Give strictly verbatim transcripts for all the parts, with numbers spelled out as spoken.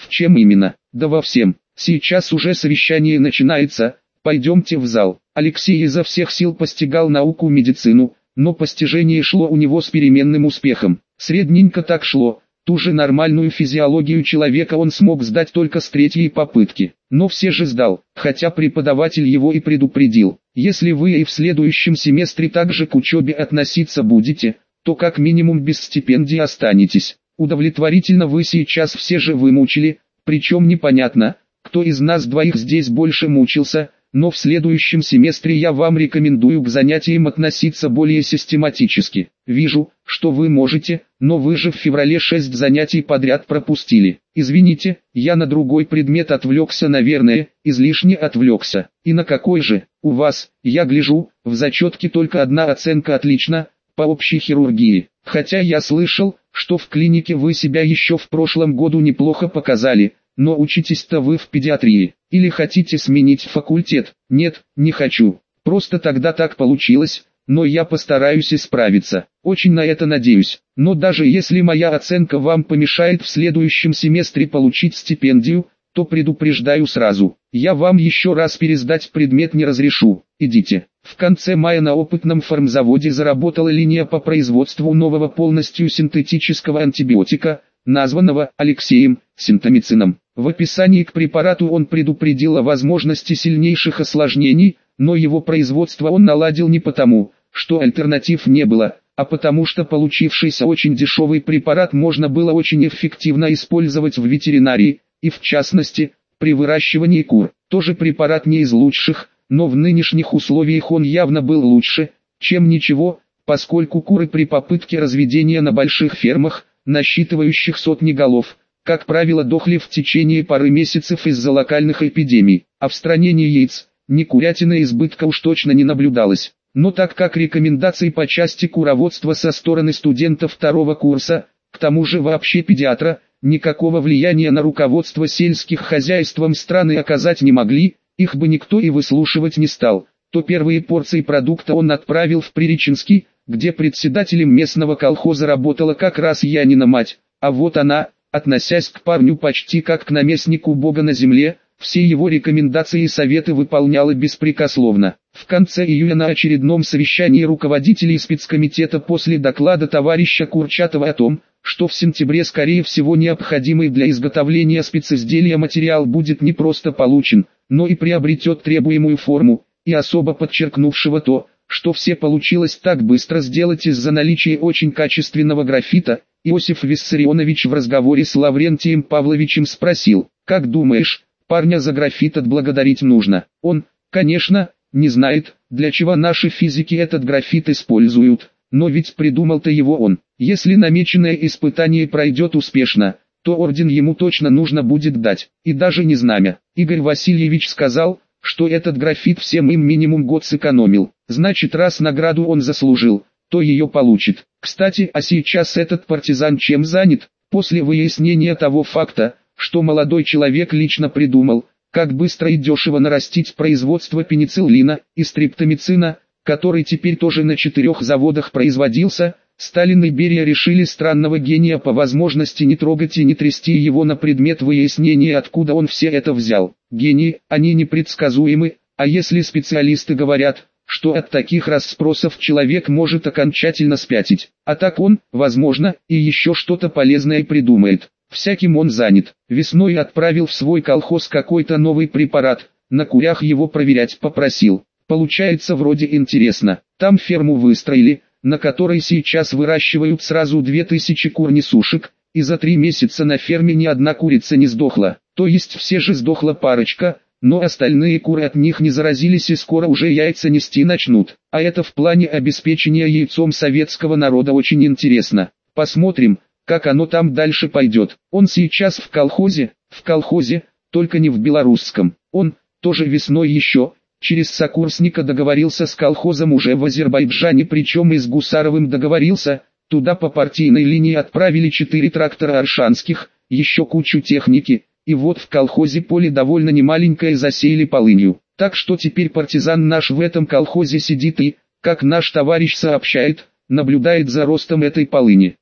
чем именно? Да во всем. Сейчас уже совещание начинается, пойдемте в зал. Алексей изо всех сил постигал науку медицину, но постижение шло у него с переменным успехом. Средненько так шло. Ту же нормальную физиологию человека он смог сдать только с третьей попытки. Но все же сдал, хотя преподаватель его и предупредил. Если вы и в следующем семестре также к учебе относиться будете, то как минимум без стипендии останетесь. Удовлетворительно вы сейчас все же вымучили, причем непонятно, кто из нас двоих здесь больше мучился, но в следующем семестре я вам рекомендую к занятиям относиться более систематически. Вижу, что вы можете, но вы же в феврале шесть занятий подряд пропустили. Извините, я на другой предмет отвлекся, наверное, излишне отвлекся. И на какой же? У вас, я гляжу, в зачетке только одна оценка отлично, по общей хирургии. Хотя я слышал, что в клинике вы себя еще в прошлом году неплохо показали. Но учитесь-то вы в педиатрии. Или хотите сменить факультет? Нет, не хочу. Просто тогда так получилось, но я постараюсь исправиться. Очень на это надеюсь. Но даже если моя оценка вам помешает в следующем семестре получить стипендию, то предупреждаю сразу. Я вам еще раз пересдать предмет не разрешу. Идите. В конце мая на опытном фармзаводе заработала линия по производству нового полностью синтетического антибиотика, названного Алексеем синтомицином. В описании к препарату он предупредил о возможности сильнейших осложнений, но его производство он наладил не потому, что альтернатив не было, а потому что получившийся очень дешевый препарат можно было очень эффективно использовать в ветеринарии, и в частности, при выращивании кур. Тоже препарат не из лучших, но в нынешних условиях он явно был лучше, чем ничего, поскольку куры при попытке разведения на больших фермах, насчитывающих сотни голов, как правило дохли в течение пары месяцев из-за локальных эпидемий, а в стране ни яиц, ни курятины избытка уж точно не наблюдалось. Но так как рекомендации по части куроводства со стороны студентов второго курса, к тому же вообще педиатра, никакого влияния на руководство сельских хозяйством страны оказать не могли, их бы никто и выслушивать не стал, то первые порции продукта он отправил в Приреченский, где председателем местного колхоза работала как раз Янина мать, а вот она, относясь к парню почти как к наместнику Бога на земле, все его рекомендации и советы выполняла беспрекословно. В конце июля на очередном совещании руководителей спецкомитета после доклада товарища Курчатова о том, что в сентябре скорее всего необходимый для изготовления специзделия материал будет не просто получен, но и приобретет требуемую форму, и особо подчеркнувшего то, что все получилось так быстро сделать из-за наличия очень качественного графита, Иосиф Виссарионович в разговоре с Лаврентием Павловичем спросил: «Как думаешь, парня за графит отблагодарить нужно?» Он, конечно, не знает, для чего наши физики этот графит используют, но ведь придумал-то его он. Если намеченное испытание пройдет успешно, то орден ему точно нужно будет дать, и даже не знамя. Игорь Васильевич сказал, что этот графит всем им минимум год сэкономил. Значит, раз награду он заслужил, то ее получит. Кстати, а сейчас этот партизан чем занят? После выяснения того факта, что молодой человек лично придумал, как быстро и дешево нарастить производство пенициллина и стриптомицина, который теперь тоже на четырех заводах производился, Сталин и Берия решили странного гения по возможности не трогать и не трясти его на предмет выяснения, откуда он все это взял. Гении, они непредсказуемы, а если специалисты говорят, что от таких расспросов человек может окончательно спятить, а так он, возможно, и еще что-то полезное придумает. Всяким он занят. Весной отправил в свой колхоз какой-то новый препарат, на курях его проверять попросил. Получается вроде интересно. Там ферму выстроили, на которой сейчас выращивают сразу две тысячи кур-несушек, и за три месяца на ферме ни одна курица не сдохла. То есть все же сдохла парочка, но остальные куры от них не заразились и скоро уже яйца нести начнут. А это в плане обеспечения яйцом советского народа очень интересно. Посмотрим, как оно там дальше пойдет. Он сейчас в колхозе, в колхозе, только не в белорусском. Он, тоже весной еще, через сокурсника договорился с колхозом уже в Азербайджане, причем и с Гусаровым договорился. Туда по партийной линии отправили четыре трактора аршанских, еще кучу техники, и вот в колхозе поле довольно немаленькое засеяли полынью. Так что теперь партизан наш в этом колхозе сидит и, как наш товарищ сообщает, наблюдает за ростом этой полыни.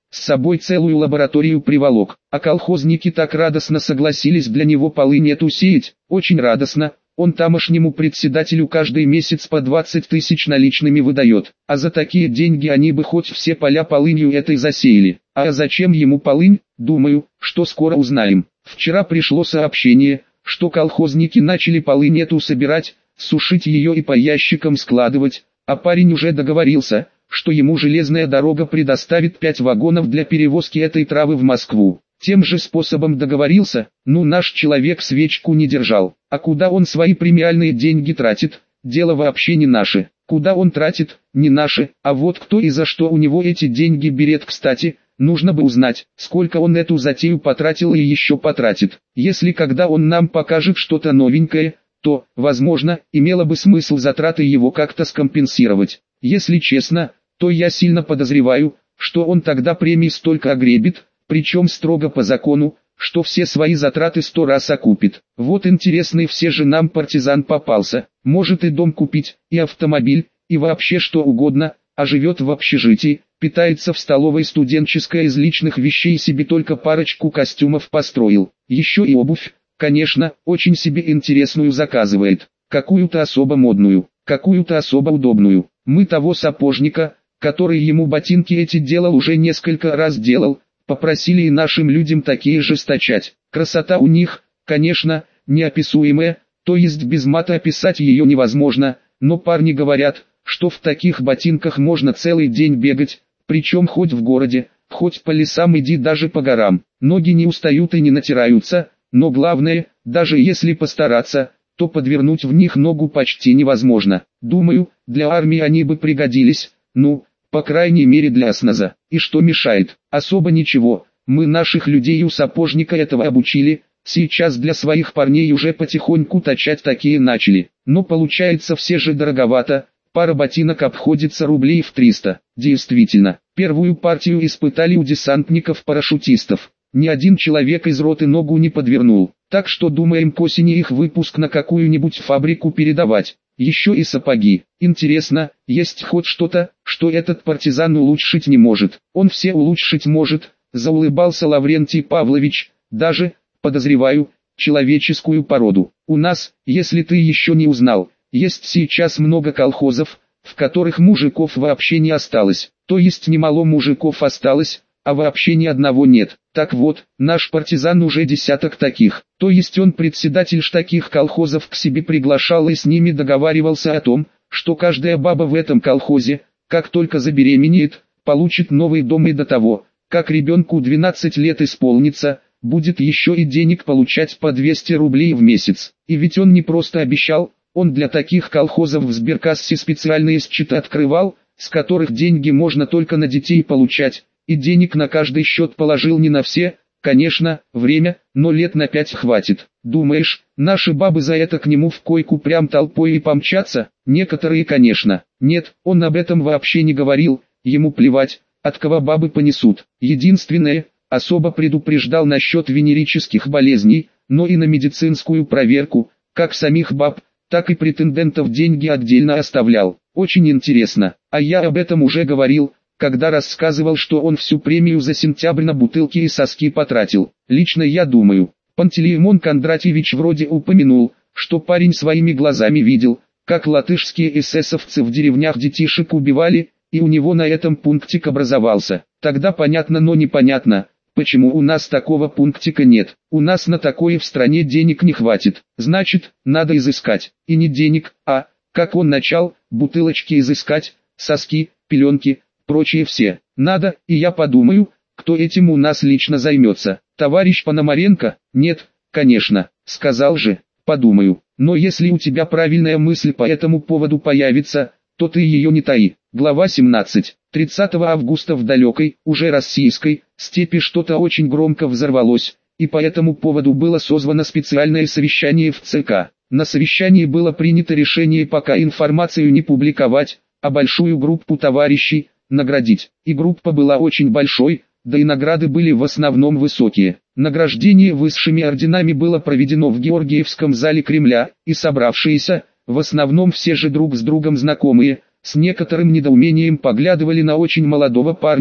с собой целую лабораторию приволок. А колхозники так радостно согласились для него полынь эту сеять, очень радостно. Он тамошнему председателю каждый месяц по двадцать тысяч наличными выдает, а за такие деньги они бы хоть все поля полынью этой засеяли. А зачем ему полынь, думаю, что скоро узнаем. Вчера пришло сообщение, что колхозники начали полынь эту собирать, сушить ее и по ящикам складывать, а парень уже договорился, что ему железная дорога предоставит пять вагонов для перевозки этой травы в Москву. Тем же способом договорился, ну наш человек свечку не держал. А куда он свои премиальные деньги тратит, дело вообще не наше. Куда он тратит, не наше, а вот кто и за что у него эти деньги берет. Кстати, нужно бы узнать, сколько он эту затею потратил и еще потратит. Если когда он нам покажет что-то новенькое, то, возможно, имело бы смысл затраты его как-то скомпенсировать. Если честно, то я сильно подозреваю, что он тогда премии столько огребет, причем строго по закону, что все свои затраты сто раз окупит. Вот интересный все же нам партизан попался, может и дом купить, и автомобиль, и вообще что угодно, а живет в общежитии, питается в столовой студенческой, из личных вещей себе только парочку костюмов построил. Еще и обувь, конечно, очень себе интересную заказывает, какую-то особо модную, какую-то особо удобную. Мы того сапожника, который ему ботинки эти делал, уже несколько раз делал, попросили и нашим людям такие же стачать. Красота у них, конечно, неописуемая, то есть без мата описать ее невозможно, но парни говорят, что в таких ботинках можно целый день бегать, причем хоть в городе, хоть по лесам, иди даже по горам. Ноги не устают и не натираются, но главное, даже если постараться, то подвернуть в них ногу почти невозможно. Думаю, для армии они бы пригодились, ну, по крайней мере для осназа. И что мешает? Особо ничего. Мы наших людей у сапожника этого обучили, сейчас для своих парней уже потихоньку точать такие начали. Но получается все же дороговато, пара ботинок обходится рублей в триста. Действительно, первую партию испытали у десантников-парашютистов. Ни один человек из роты ногу не подвернул. Так что думаем к осени их выпуск на какую-нибудь фабрику передавать. Еще и сапоги. Интересно, есть хоть что-то, что этот партизан улучшить не может? Он все улучшить может, заулыбался Лаврентий Павлович, даже, подозреваю, человеческую породу. У нас, если ты еще не узнал, есть сейчас много колхозов, в которых мужиков вообще не осталось. То есть немало мужиков осталось, а вообще ни одного нет. Так вот, наш партизан уже десяток таких. То есть он председатель ж таких колхозов к себе приглашал и с ними договаривался о том, что каждая баба в этом колхозе, как только забеременеет, получит новый дом, и до того, как ребенку двенадцать лет исполнится, будет еще и денег получать по двести рублей в месяц. И ведь он не просто обещал, он для таких колхозов в сберкассе специальные счета открывал, с которых деньги можно только на детей получать. И денег на каждый счет положил не на все, конечно, время, но лет на пять хватит. Думаешь, наши бабы за это к нему в койку прям толпой и помчатся? Некоторые, конечно. Нет, он об этом вообще не говорил, ему плевать, от кого бабы понесут. Единственное, особо предупреждал насчет венерических болезней, но и на медицинскую проверку, как самих баб, так и претендентов деньги отдельно оставлял. Очень интересно, а я об этом уже говорил, когда рассказывал, что он всю премию за сентябрь на бутылки и соски потратил. Лично я думаю, Пантелеймон Кондратьевич вроде упомянул, что парень своими глазами видел, как латышские эсэсовцы в деревнях детишек убивали, и у него на этом пунктик образовался. Тогда понятно, но непонятно, почему у нас такого пунктика нет. У нас на такое в стране денег не хватит. Значит, надо изыскать. И не денег, а, как он начал, бутылочки изыскать, соски, пеленки, прочие все. Надо, и я подумаю, кто этим у нас лично займется. Товарищ Пономаренко? Нет, конечно, сказал же, подумаю. Но если у тебя правильная мысль по этому поводу появится, то ты ее не таи. Глава семнадцать. тридцатого августа в далекой, уже российской, степи что-то очень громко взорвалось, и по этому поводу было созвано специальное совещание в ЦК. На совещании было принято решение пока информацию не публиковать, а большую группу товарищей наградить. И группа была очень большой, да и награды были в основном высокие. Награждение высшими орденами было проведено в Георгиевском зале Кремля, и собравшиеся, в основном все же друг с другом знакомые, с некоторым недоумением поглядывали на очень молодого парня,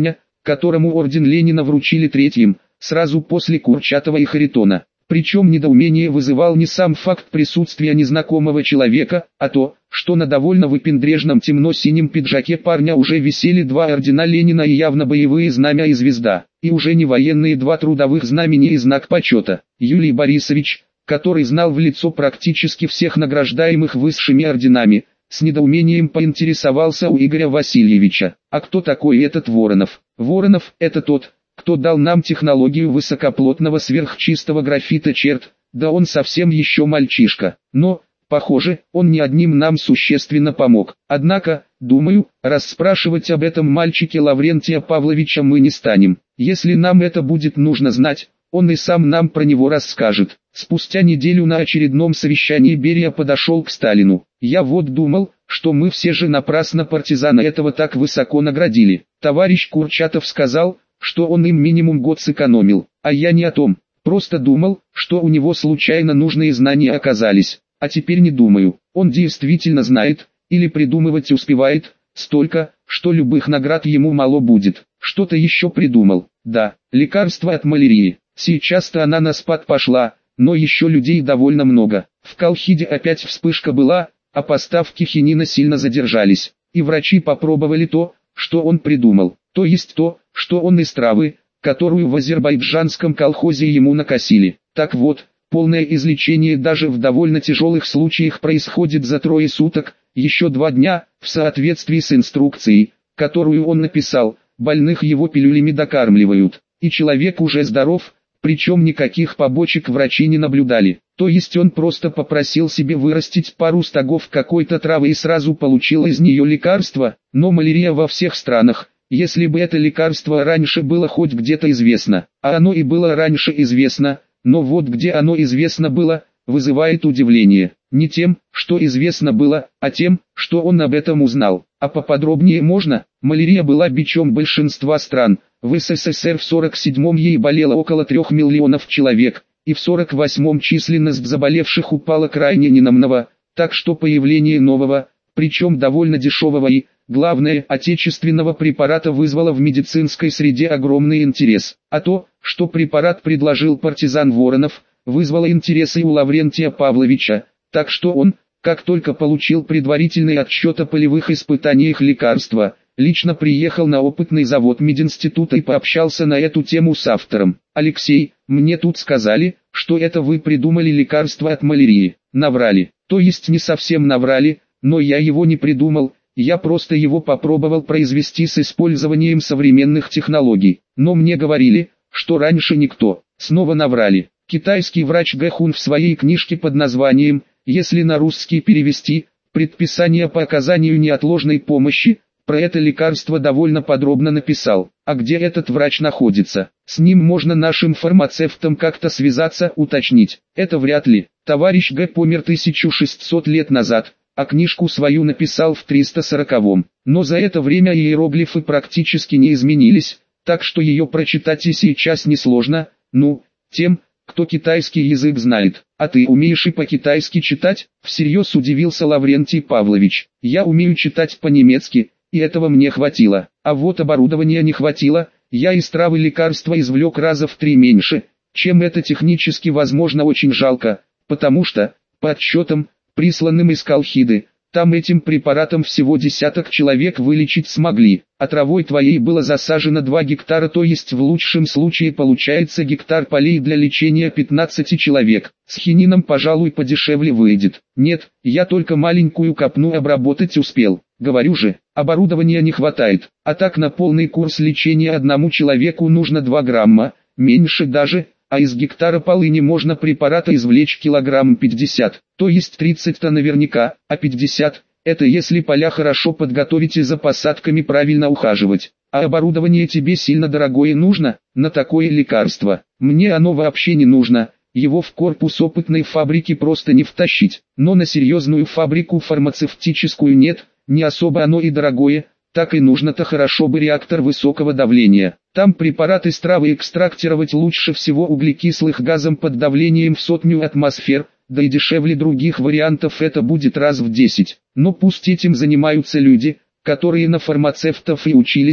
которому орден Ленина вручили третьим, сразу после Курчатова и Харитона. Причем недоумение вызывал не сам факт присутствия незнакомого человека, а то, что на довольно выпендрежном темно-синем пиджаке парня уже висели два ордена Ленина и явно боевые знамя и звезда, и уже не военные два трудовых знамени и знак почета. Юлий Борисович, который знал в лицо практически всех награждаемых высшими орденами, с недоумением поинтересовался у Игоря Васильевича: а кто такой этот Воронов? Воронов – это тот, кто дал нам технологию высокоплотного сверхчистого графита черт, да он совсем еще мальчишка. Но, похоже, он не одним нам существенно помог. Однако, думаю, расспрашивать об этом мальчике Лаврентия Павловича мы не станем. Если нам это будет нужно знать, он и сам нам про него расскажет. Спустя неделю на очередном совещании Берия подошел к Сталину. Я вот думал, что мы все же напрасно партизана этого так высоко наградили. Товарищ Курчатов сказал, что он им минимум год сэкономил, а я не о том, просто думал, что у него случайно нужные знания оказались, а теперь не думаю, он действительно знает, или придумывать успевает, столько, что любых наград ему мало будет. Что-то еще придумал, да, лекарство от малярии, сейчас-то она на спад пошла, но еще людей довольно много. В Колхиде опять вспышка была, а поставки хинина сильно задержались, и врачи попробовали то, что он придумал, то есть то, что он из травы, которую в азербайджанском колхозе ему накосили. Так вот, полное излечение даже в довольно тяжелых случаях происходит за трое суток, еще два дня, в соответствии с инструкцией, которую он написал, больных его пилюлями докармливают, и человек уже здоров, причем никаких побочек врачи не наблюдали. То есть он просто попросил себе вырастить пару стогов какой-то травы и сразу получил из нее лекарство, но малярия во всех странах. Если бы это лекарство раньше было хоть где-то известно, а оно и было раньше известно, но вот где оно известно было, вызывает удивление. Не тем, что известно было, а тем, что он об этом узнал. А поподробнее можно? Малярия была бичом большинства стран. В СССР в сорок седьмом ей болело около трех миллионов человек, и в сорок восьмом численность заболевших упала крайне ненамного, так что появление нового, причем довольно дешевого и, главное, отечественного препарата вызвало в медицинской среде огромный интерес. А то, что препарат предложил партизан Воронов, вызвало интересы у Лаврентия Павловича, так что он, как только получил предварительный отчет о полевых испытаниях лекарства, лично приехал на опытный завод мединститута и пообщался на эту тему с автором. «Алексей, мне тут сказали, что это вы придумали лекарство от малярии». Наврали. То есть не совсем наврали, но я его не придумал, я просто его попробовал произвести с использованием современных технологий. Но мне говорили, что раньше никто. Снова наврали. Китайский врач Гэ Хун в своей книжке под названием, если на русский перевести, «Предписание по оказанию неотложной помощи», про это лекарство довольно подробно написал. А где этот врач находится? С ним можно нашим фармацевтам как-то связаться, уточнить. Это вряд ли. Товарищ Г помер тысячу шестьсот лет назад, а книжку свою написал в триста сороковом. Но за это время иероглифы практически не изменились, так что ее прочитать и сейчас несложно, ну, тем, кто китайский язык знает. А ты умеешь и по-китайски читать? Всерьез удивился Лаврентий Павлович. Я умею читать по-немецки, и этого мне хватило. А вот оборудования не хватило, я из травы лекарства извлек раза в три меньше, чем это технически возможно. Очень жалко, потому что, по отчетам, присланным из Колхиды, там этим препаратом всего десяток человек вылечить смогли, а травой твоей было засажено два гектара, то есть в лучшем случае получается гектар полей для лечения пятнадцати человек. С хинином, пожалуй, подешевле выйдет. Нет, я только маленькую копну обработать успел. Говорю же, оборудования не хватает, а так на полный курс лечения одному человеку нужно два грамма, меньше даже, а из гектара полыни можно препарата извлечь килограмм пятьдесят, то есть тридцать-то наверняка, а пятьдесят – это если поля хорошо подготовить и за посадками правильно ухаживать. А оборудование тебе сильно дорогое нужно, на такое лекарство. Мне оно вообще не нужно, его в корпус опытной фабрики просто не втащить, но на серьезную фабрику фармацевтическую нет, не особо оно и дорогое. Так и нужно-то хорошо бы реактор высокого давления. Там препарат из травы экстрактировать лучше всего углекислых газом под давлением в сотню атмосфер, да и дешевле других вариантов это будет раз в десять. Но пусть этим занимаются люди, которые на фармацевтов и учились,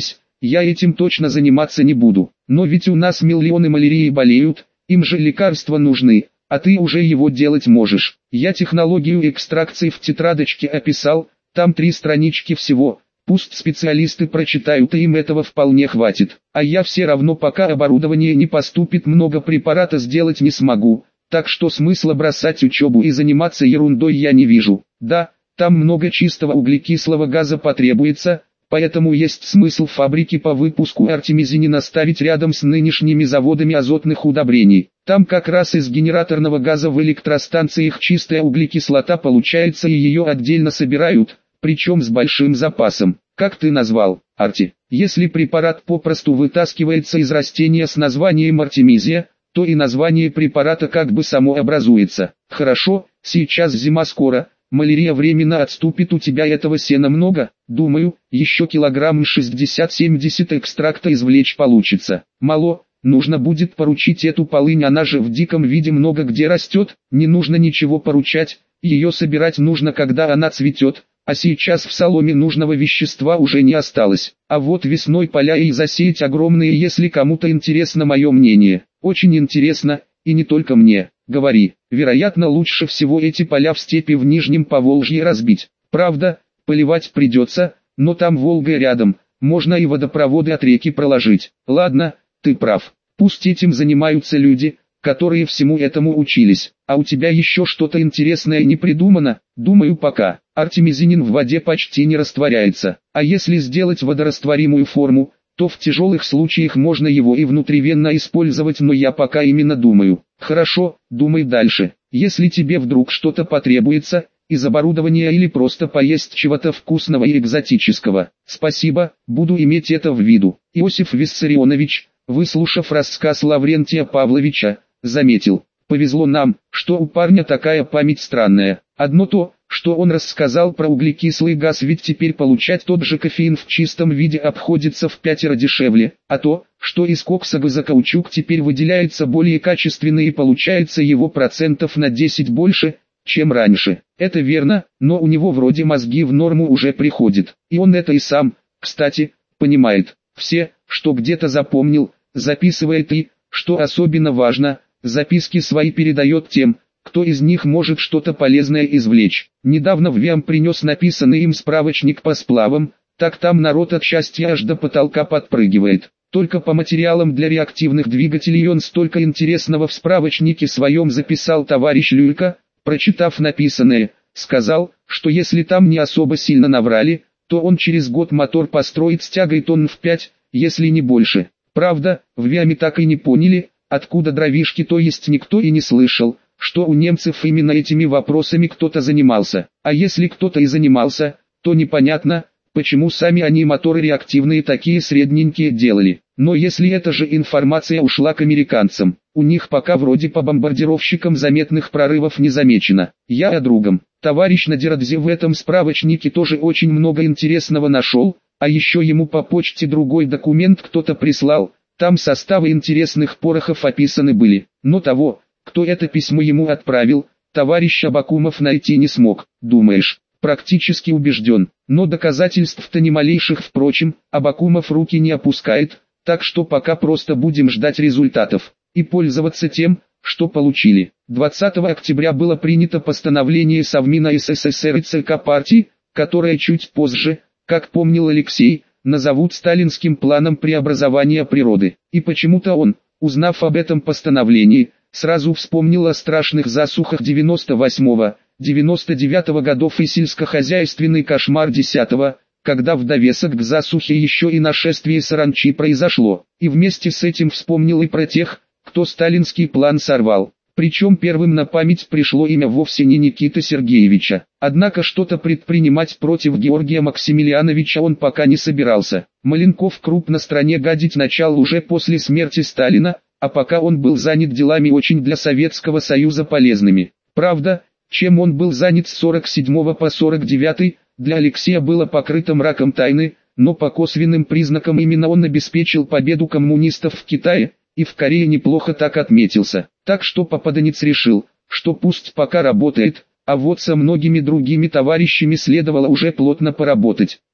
я этим точно заниматься не буду. Но ведь у нас миллионы малярией болеют, им же лекарства нужны, а ты уже его делать можешь. Я технологию экстракции в тетрадочке описал, там три странички всего. Пусть специалисты прочитают, и им этого вполне хватит. А я все равно, пока оборудование не поступит, много препарата сделать не смогу. Так что смысла бросать учебу и заниматься ерундой я не вижу. Да, там много чистого углекислого газа потребуется, поэтому есть смысл фабрики по выпуску артемизинина ставить рядом с нынешними заводами азотных удобрений. Там как раз из генераторного газа в электростанциях чистая углекислота получается, и ее отдельно собирают, причем с большим запасом. Как ты назвал, арти? Если препарат попросту вытаскивается из растения с названием артемизия, то и название препарата как бы само образуется. Хорошо, сейчас зима скоро, малярия временно отступит, у тебя этого сена много, думаю, еще килограмм шестьдесят-семьдесят экстракта извлечь получится. Мало, нужно будет поручить эту полынь, она же в диком виде много где растет, не нужно ничего поручать, ее собирать нужно когда она цветет. А сейчас в соломе нужного вещества уже не осталось. А вот весной поля и засеять огромные, если кому-то интересно мое мнение. Очень интересно, и не только мне. Говори, вероятно, лучше всего эти поля в степи в Нижнем Поволжье разбить. Правда, поливать придется, но там Волга рядом, можно и водопроводы от реки проложить. Ладно, ты прав. Пусть этим занимаются люди, которые всему этому учились. А у тебя еще что-то интересное не придумано? Думаю, пока. Артемизинин в воде почти не растворяется, а если сделать водорастворимую форму, то в тяжелых случаях можно его и внутривенно использовать, но я пока именно думаю. Хорошо, думай дальше. Если тебе вдруг что-то потребуется, из оборудования или просто поесть чего-то вкусного и экзотического, спасибо, буду иметь это в виду. Иосиф Виссарионович, выслушав рассказ Лаврентия Павловича, заметил: повезло нам, что у парня такая память странная. Одно то, что он рассказал про углекислый газ, ведь теперь получать тот же кофеин в чистом виде обходится в пятеро дешевле, а то, что из кокса газокаучук теперь выделяется более качественно и получается его процентов на десять больше, чем раньше. Это верно, но у него вроде мозги в норму уже приходят, и он это и сам, кстати, понимает. Все, что где-то запомнил, записывает и, что особенно важно, записки свои передает тем, кто из них может что-то полезное извлечь. Недавно в ВИАМ принес написанный им справочник по сплавам, так там народ от счастья аж до потолка подпрыгивает. Только по материалам для реактивных двигателей он столько интересного в справочнике своем записал. Товарищ Люлька, прочитав написанное, сказал, что если там не особо сильно наврали, то он через год мотор построит с тягой тонн в пять, если не больше. Правда, в ВИАМе так и не поняли, откуда дровишки, то есть никто и не слышал, что у немцев именно этими вопросами кто-то занимался. А если кто-то и занимался, то непонятно, почему сами они моторы реактивные такие средненькие делали. Но если эта же информация ушла к американцам, у них пока вроде по бомбардировщикам заметных прорывов не замечено. Я о другом. Товарищ Надирадзе в этом справочнике тоже очень много интересного нашел, а еще ему по почте другой документ кто-то прислал, там составы интересных порохов описаны были, но того, кто это письмо ему отправил, товарищ Абакумов найти не смог. Думаешь, практически убежден, но доказательств-то ни малейших. Впрочем, Абакумов руки не опускает, так что пока просто будем ждать результатов и пользоваться тем, что получили. двадцатого октября было принято постановление Совмина СССР и ЦК партии, которое чуть позже, как помнил Алексей, назовут сталинским планом преобразования природы. И почему-то он, узнав об этом постановлении, сразу вспомнил о страшных засухах девяносто восьмого — девяносто девятого годов и сельскохозяйственный кошмар десятого, когда в довесок к засухе еще и нашествие саранчи произошло. И вместе с этим вспомнил и про тех, кто сталинский план сорвал. Причем первым на память пришло имя вовсе не Никиты Сергеевича. Однако что-то предпринимать против Георгия Максимилиановича он пока не собирался. Маленков крупно стране гадить начал уже после смерти Сталина, а пока он был занят делами очень для Советского Союза полезными. Правда, чем он был занят с сорок седьмого по сорок девятый, для Алексея было покрыто мраком тайны, но по косвенным признакам именно он обеспечил победу коммунистов в Китае, и в Корее неплохо так отметился. Так что попаданец решил, что пусть пока работает, а вот со многими другими товарищами следовало уже плотно поработать.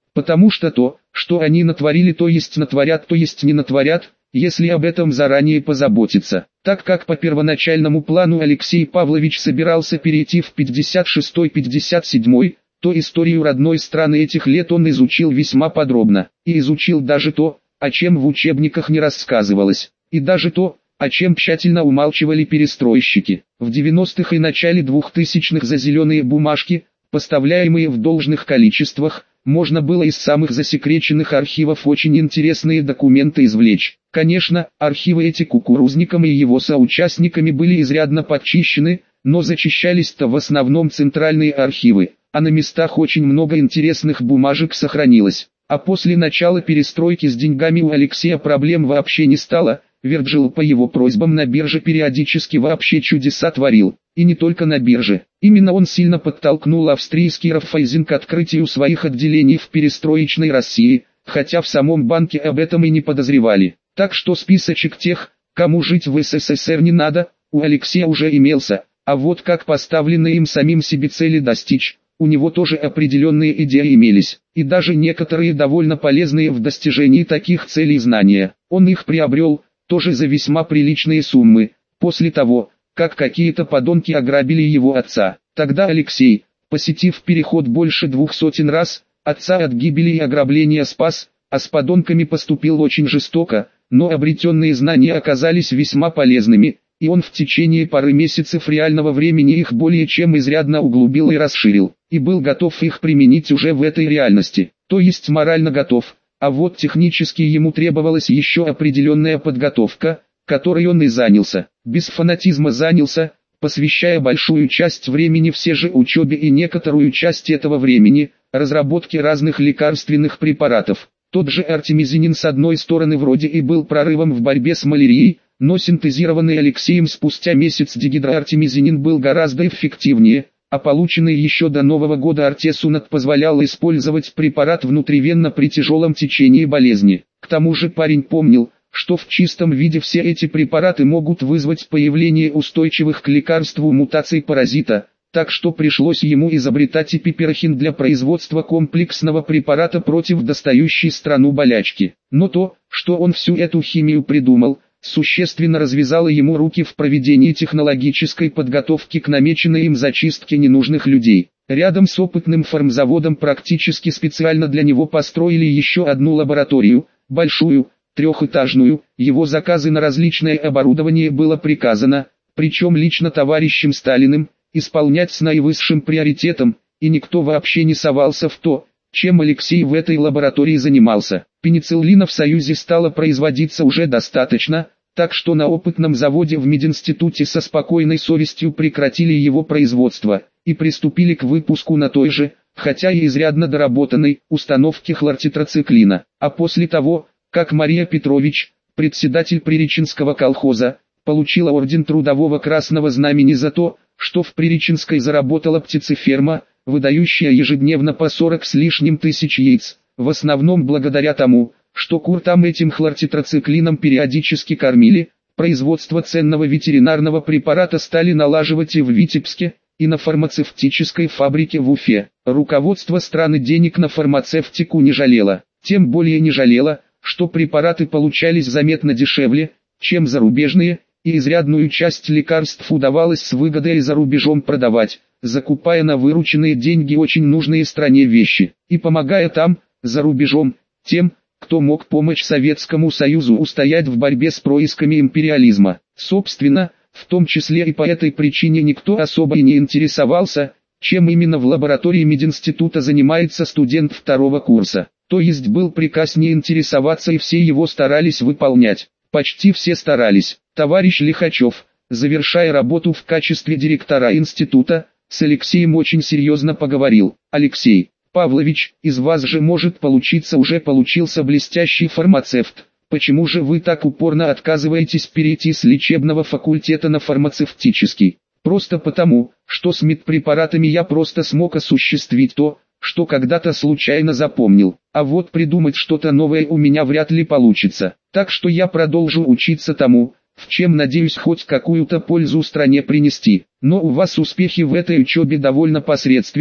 Потому что то, что они натворили, то есть натворят, то есть не натворят, если об этом заранее позаботиться. Так как по первоначальному плану Алексей Павлович собирался перейти в пятьдесят шестой — пятьдесят седьмой, то историю родной страны этих лет он изучил весьма подробно, и изучил даже то, о чем в учебниках не рассказывалось, и даже то, о чем тщательно умалчивали перестройщики. В девяностых и начале двухтысячных за зеленые бумажки, поставляемые в должных количествах, можно было из самых засекреченных архивов очень интересные документы извлечь. Конечно, архивы эти Кукурузником и его соучастниками были изрядно подчищены, но зачищались-то в основном центральные архивы, а на местах очень много интересных бумажек сохранилось. А после начала перестройки с деньгами у Алексея проблем вообще не стало. Верджил по его просьбам на бирже периодически вообще чудеса творил. И не только на бирже. Именно он сильно подтолкнул австрийский Райффайзен к открытию своих отделений в перестроечной России, хотя в самом банке об этом и не подозревали. Так что списочек тех, кому жить в СССР не надо, у Алексея уже имелся, а вот как поставленные им самим себе цели достичь, у него тоже определенные идеи имелись, и даже некоторые довольно полезные в достижении таких целей знания. Он их приобрел, тоже за весьма приличные суммы, после того, как какие-то подонки ограбили его отца. Тогда Алексей, посетив переход больше двух сотен раз, отца от гибели и ограбления спас, а с подонками поступил очень жестоко, но обретенные знания оказались весьма полезными, и он в течение пары месяцев реального времени их более чем изрядно углубил и расширил, и был готов их применить уже в этой реальности, то есть морально готов, а вот технически ему требовалась еще определенная подготовка, которой он и занялся, без фанатизма занялся, посвящая большую часть времени все же учебе и некоторую часть этого времени, разработке разных лекарственных препаратов. Тот же артемизинин с одной стороны вроде и был прорывом в борьбе с малярией, но синтезированный Алексеем спустя месяц дигидроартемизинин был гораздо эффективнее, а полученный еще до Нового года артесунат позволял использовать препарат внутривенно при тяжелом течении болезни. К тому же парень помнил, что в чистом виде все эти препараты могут вызвать появление устойчивых к лекарству мутаций паразита, так что пришлось ему изобретать эпипирохин для производства комплексного препарата против достающей страну болячки. Но то, что он всю эту химию придумал, существенно развязало ему руки в проведении технологической подготовки к намеченной им зачистке ненужных людей. Рядом с опытным фармзаводом практически специально для него построили еще одну лабораторию, большую, трехэтажную. Его заказы на различное оборудование было приказано, причем лично товарищем Сталиным, исполнять с наивысшим приоритетом, и никто вообще не совался в то, чем Алексей в этой лаборатории занимался. Пенициллина в Союзе стало производиться уже достаточно, так что на опытном заводе в мединституте со спокойной совестью прекратили его производство, и приступили к выпуску на той же, хотя и изрядно доработанной, установке хлортетрациклина. А после того, как Мария Петрович, председатель Приреченского колхоза, получила орден Трудового Красного Знамени за то, что в Приреченской заработала птицеферма, выдающая ежедневно по сорок с лишним тысяч яиц, в основном благодаря тому, что кур там этим хлортетрациклином периодически кормили, производство ценного ветеринарного препарата стали налаживать и в Витебске, и на фармацевтической фабрике в Уфе. Руководство страны денег на фармацевтику не жалело, тем более не жалело, что препараты получались заметно дешевле, чем зарубежные, и изрядную часть лекарств удавалось с выгодой за рубежом продавать, закупая на вырученные деньги очень нужные стране вещи, и помогая там, за рубежом, тем, кто мог помочь Советскому Союзу устоять в борьбе с происками империализма. Собственно, в том числе и по этой причине никто особо и не интересовался, чем именно в лаборатории мединститута занимается студент второго курса. То есть был приказ не интересоваться, и все его старались выполнять. Почти все старались. Товарищ Лихачев, завершая работу в качестве директора института, с Алексеем очень серьезно поговорил. «Алексей Павлович, из вас же может получиться, уже получился блестящий фармацевт. Почему же вы так упорно отказываетесь перейти с лечебного факультета на фармацевтический? Просто потому, что с медпрепаратами я просто смог осуществить то, что когда-то случайно запомнил, а вот придумать что-то новое у меня вряд ли получится. Так что я продолжу учиться тому, в чем надеюсь хоть какую-то пользу стране принести. Но у вас успехи в этой учебе довольно посредственные,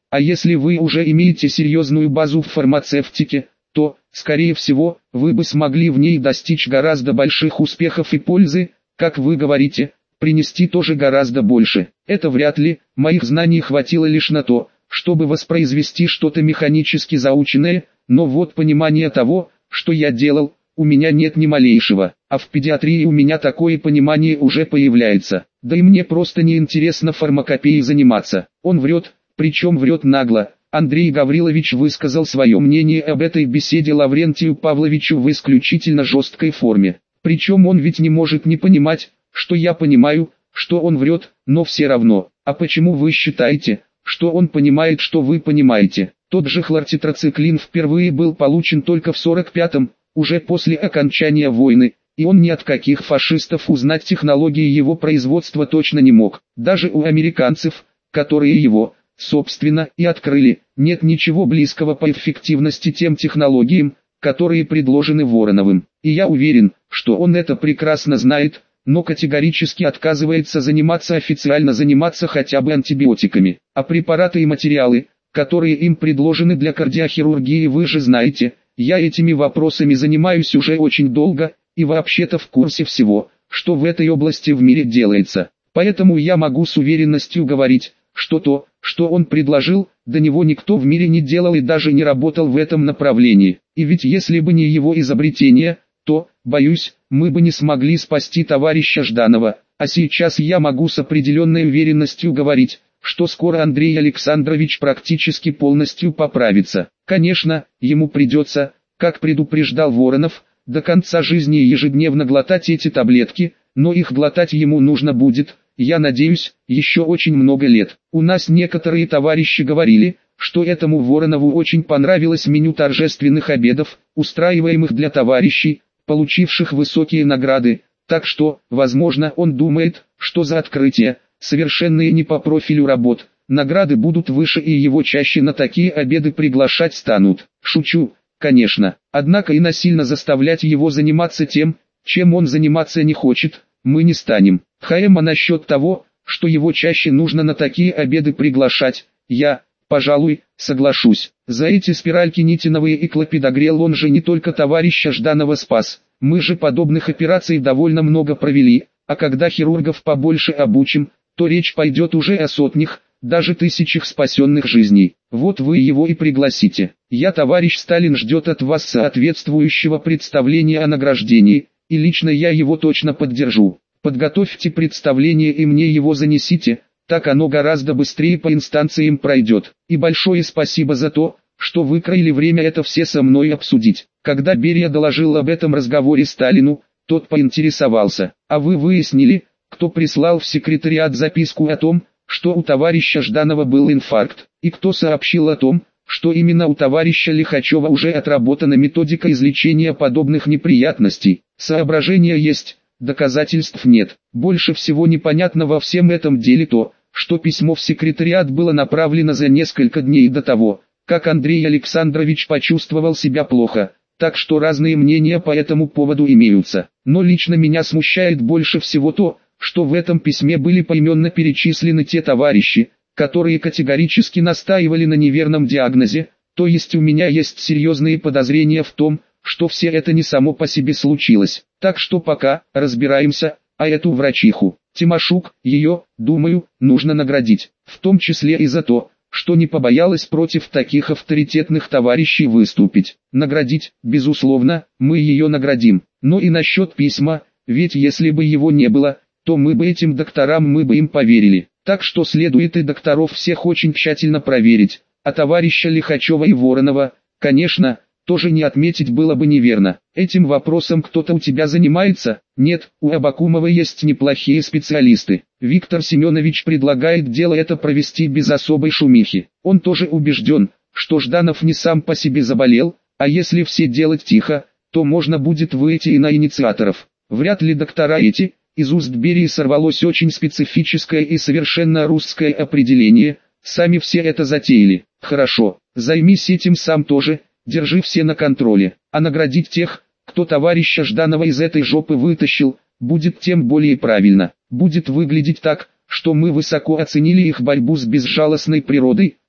А если вы уже имеете серьезную базу в фармацевтике, то, скорее всего, вы бы смогли в ней достичь гораздо больших успехов и пользы, как вы говорите, принести тоже гораздо больше. Это вряд ли, моих знаний хватило лишь на то, чтобы воспроизвести что-то механически заученное, но вот понимание того, что я делал, у меня нет ни малейшего, а в педиатрии у меня такое понимание уже появляется. Да и мне просто не интересно фармакопеей заниматься. Он врет, причем врет нагло. Андрей Гаврилович высказал свое мнение об этой беседе Лаврентию Павловичу в исключительно жесткой форме. Причем он ведь не может не понимать, что я понимаю, что он врет, но все равно. А почему вы считаете, что он понимает, что вы понимаете? Тот же хлортетрациклин впервые был получен только в сорок пятом, уже после окончания войны, и он ни от каких фашистов узнать технологии его производства точно не мог. Даже у американцев, которые его, собственно, и открыли, нет ничего близкого по эффективности тем технологиям, которые предложены Вороновым. И я уверен, что он это прекрасно знает, но категорически отказывается заниматься официально заниматься хотя бы антибиотиками. А препараты и материалы, которые им предложены для кардиохирургии, вы же знаете, я этими вопросами занимаюсь уже очень долго, и вообще-то в курсе всего, что в этой области в мире делается. Поэтому я могу с уверенностью говорить, что то, что он предложил, до него никто в мире не делал и даже не работал в этом направлении. И ведь если бы не его изобретение, то, боюсь, мы бы не смогли спасти товарища Жданова. А сейчас я могу с определенной уверенностью говорить, что скоро Андрей Александрович практически полностью поправится. Конечно, ему придется, как предупреждал Воронов, до конца жизни ежедневно глотать эти таблетки, но их глотать ему нужно будет, я надеюсь, еще очень много лет. У нас некоторые товарищи говорили, что этому Воронову очень понравилось меню торжественных обедов, устраиваемых для товарищей, получивших высокие награды, так что, возможно, он думает, что за открытие, совершенные не по профилю работ, награды будут выше и его чаще на такие обеды приглашать станут. Шучу, конечно, однако и насильно заставлять его заниматься тем, чем он заниматься не хочет, мы не станем. Хаэма насчет того, что его чаще нужно на такие обеды приглашать, я, пожалуй, соглашусь. За эти спиральки нитиновые и клопидогрел он же не только товарища Жданова спас, мы же подобных операций довольно много провели, а когда хирургов побольше обучим, то речь пойдет уже о сотнях, даже тысячах спасенных жизней. Вот вы его и пригласите. Я, товарищ Сталин, ждет от вас соответствующего представления о награждении, и лично я его точно поддержу. Подготовьте представление и мне его занесите, так оно гораздо быстрее по инстанциям пройдет. И большое спасибо за то, что выкроили время это все со мной обсудить. Когда Берия доложил об этом разговоре Сталину, тот поинтересовался: а вы выяснили, кто прислал в секретариат записку о том, что у товарища Жданова был инфаркт, и кто сообщил о том, что именно у товарища Лихачева уже отработана методика излечения подобных неприятностей? Соображения есть, доказательств нет. Больше всего непонятно во всем этом деле то, что письмо в секретариат было направлено за несколько дней до того, как Андрей Александрович почувствовал себя плохо, так что разные мнения по этому поводу имеются. Но лично меня смущает больше всего то, что в этом письме были поименно перечислены те товарищи, которые категорически настаивали на неверном диагнозе, то есть у меня есть серьезные подозрения в том, что все это не само по себе случилось. Так что пока разбираемся, а эту врачиху, Тимошук, ее, думаю, нужно наградить, в том числе и за то, что не побоялась против таких авторитетных товарищей выступить. Наградить, безусловно, мы ее наградим. Но и насчет письма, ведь если бы его не было, то мы бы этим докторам мы бы им поверили. Так что следует и докторов всех очень тщательно проверить, а товарища Лихачева и Воронова, конечно, тоже не отметить было бы неверно. Этим вопросом кто-то у тебя занимается? Нет, у Абакумова есть неплохие специалисты. Виктор Семенович предлагает дело это провести без особой шумихи. Он тоже убежден, что Жданов не сам по себе заболел, а если все делать тихо, то можно будет выйти и на инициаторов. Вряд ли доктора эти, из уст Берии сорвалось очень специфическое и совершенно русское определение, сами все это затеяли. Хорошо, займись этим сам тоже. Держи все на контроле, а наградить тех, кто товарища Жданова из этой жопы вытащил, будет тем более правильно. Будет выглядеть так, что мы высоко оценили их борьбу с безжалостной природой,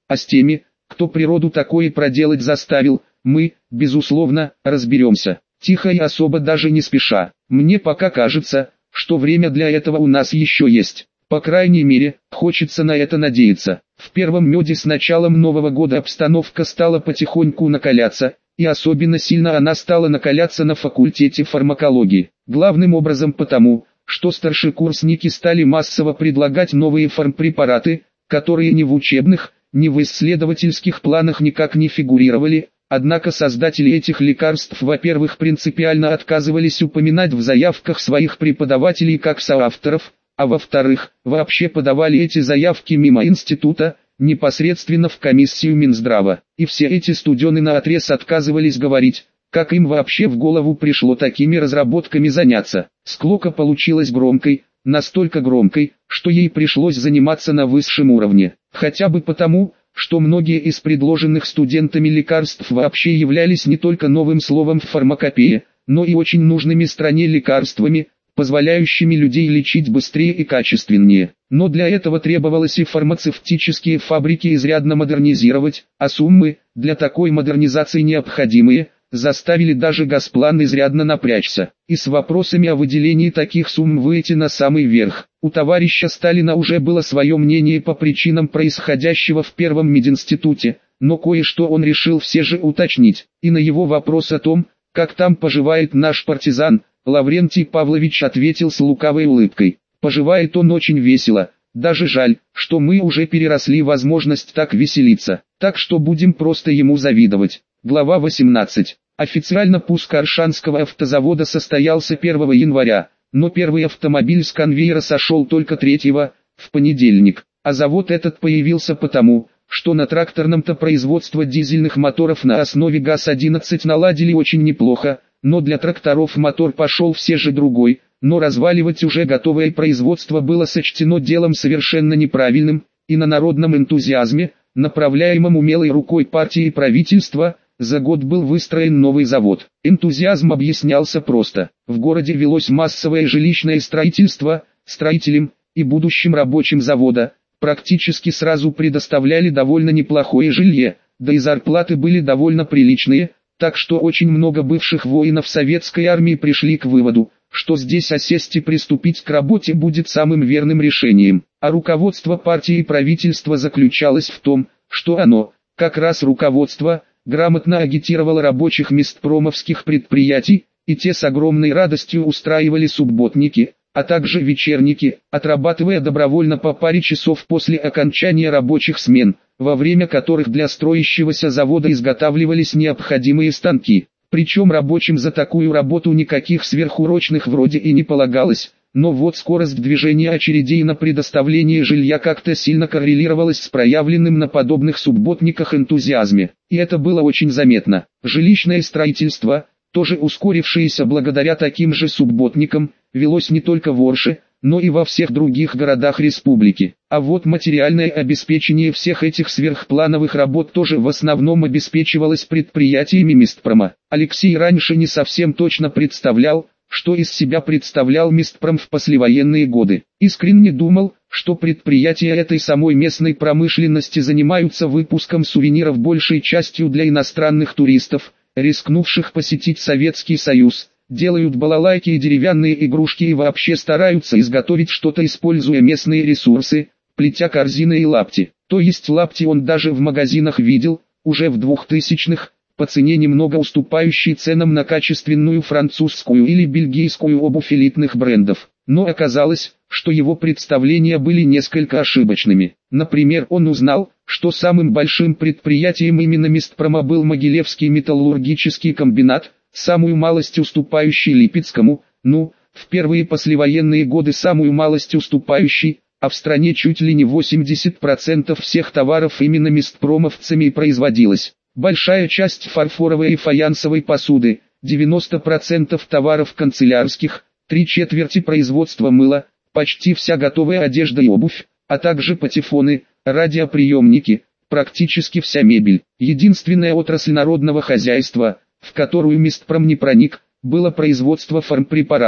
А с теми, кто природу такое проделать заставил, мы, безусловно, разберемся. Тихо и особо даже не спеша. Мне пока кажется, что время для этого у нас еще есть. По крайней мере, хочется на это надеяться. В первом меде с началом Нового года обстановка стала потихоньку накаляться, и особенно сильно она стала накаляться на факультете фармакологии. Главным образом потому, что старшекурсники стали массово предлагать новые фармпрепараты, которые ни в учебных, ни в исследовательских планах никак не фигурировали. Однако создатели этих лекарств, во-первых, принципиально отказывались упоминать в заявках своих преподавателей как соавторов, а во-вторых, вообще подавали эти заявки мимо института, непосредственно в комиссию Минздрава. И все эти студенты наотрез отказывались говорить, как им вообще в голову пришло такими разработками заняться. Склока получилась громкой, настолько громкой, что ей пришлось заниматься на высшем уровне. Хотя бы потому, что многие из предложенных студентами лекарств вообще являлись не только новым словом в фармакопее, но и очень нужными стране лекарствами, позволяющими людей лечить быстрее и качественнее. Но для этого требовалось и фармацевтические фабрики изрядно модернизировать, а суммы, для такой модернизации необходимые, заставили даже Госплан изрядно напрячься. И с вопросами о выделении таких сумм выйти на самый верх. У товарища Сталина уже было свое мнение по причинам происходящего в первом мединституте, но кое-что он решил все же уточнить. И на его вопрос о том, как там поживает наш партизан, Лаврентий Павлович ответил с лукавой улыбкой. Поживает он очень весело, даже жаль, что мы уже переросли возможность так веселиться, так что будем просто ему завидовать. Глава восемнадцать. Официально пуск Оршанского автозавода состоялся первого января, но первый автомобиль с конвейера сошел только третьего, в понедельник, а завод этот появился потому, что на тракторном-то производство дизельных моторов на основе ГАЗ одиннадцать наладили очень неплохо, но для тракторов мотор пошел все же другой, но разваливать уже готовое производство было сочтено делом совершенно неправильным, и на народном энтузиазме, направляемом умелой рукой партии и правительства, за год был выстроен новый завод. Энтузиазм объяснялся просто. В городе велось массовое жилищное строительство, строителям и будущим рабочим завода практически сразу предоставляли довольно неплохое жилье, да и зарплаты были довольно приличные, так что очень много бывших воинов советской армии пришли к выводу, что здесь осесть и приступить к работе будет самым верным решением. А руководство партии и правительства заключалось в том, что оно, как раз руководство, грамотно агитировало рабочих местпромовских предприятий, и те с огромной радостью устраивали субботники, а также вечерники, отрабатывая добровольно по паре часов после окончания рабочих смен, во время которых для строящегося завода изготавливались необходимые станки. Причем рабочим за такую работу никаких сверхурочных вроде и не полагалось, но вот скорость движения очередей на предоставление жилья как-то сильно коррелировалась с проявленным на подобных субботниках энтузиазме. И это было очень заметно. Жилищное строительство, тоже ускорившееся благодаря таким же субботникам, велось не только в Орше, но и во всех других городах республики. А вот материальное обеспечение всех этих сверхплановых работ тоже в основном обеспечивалось предприятиями Мистпрома. Алексей раньше не совсем точно представлял, что из себя представлял Мистпром в послевоенные годы. Искренне думал, что предприятия этой самой местной промышленности занимаются выпуском сувениров большей частью для иностранных туристов, рискнувших посетить Советский Союз. Делают балалайки и деревянные игрушки и вообще стараются изготовить что-то, используя местные ресурсы, плетя корзины и лапти. То есть лапти он даже в магазинах видел, уже в двухтысячных, по цене немного уступающей ценам на качественную французскую или бельгийскую обувь элитных брендов. Но оказалось, что его представления были несколько ошибочными. Например, он узнал, что самым большим предприятием именно Мистпрома был Могилевский металлургический комбинат, самую малость уступающий Липецкому, ну, в первые послевоенные годы самую малость уступающий, а в стране чуть ли не восемьдесят процентов всех товаров именно мистпромовцами и производилось. Большая часть фарфоровой и фаянсовой посуды, девяносто процентов товаров канцелярских, три четверти производства мыла, почти вся готовая одежда и обувь, а также патефоны, радиоприемники, практически вся мебель. Единственная отрасль народного хозяйства, в которую Мистпром не проник, было производство фармпрепаратов.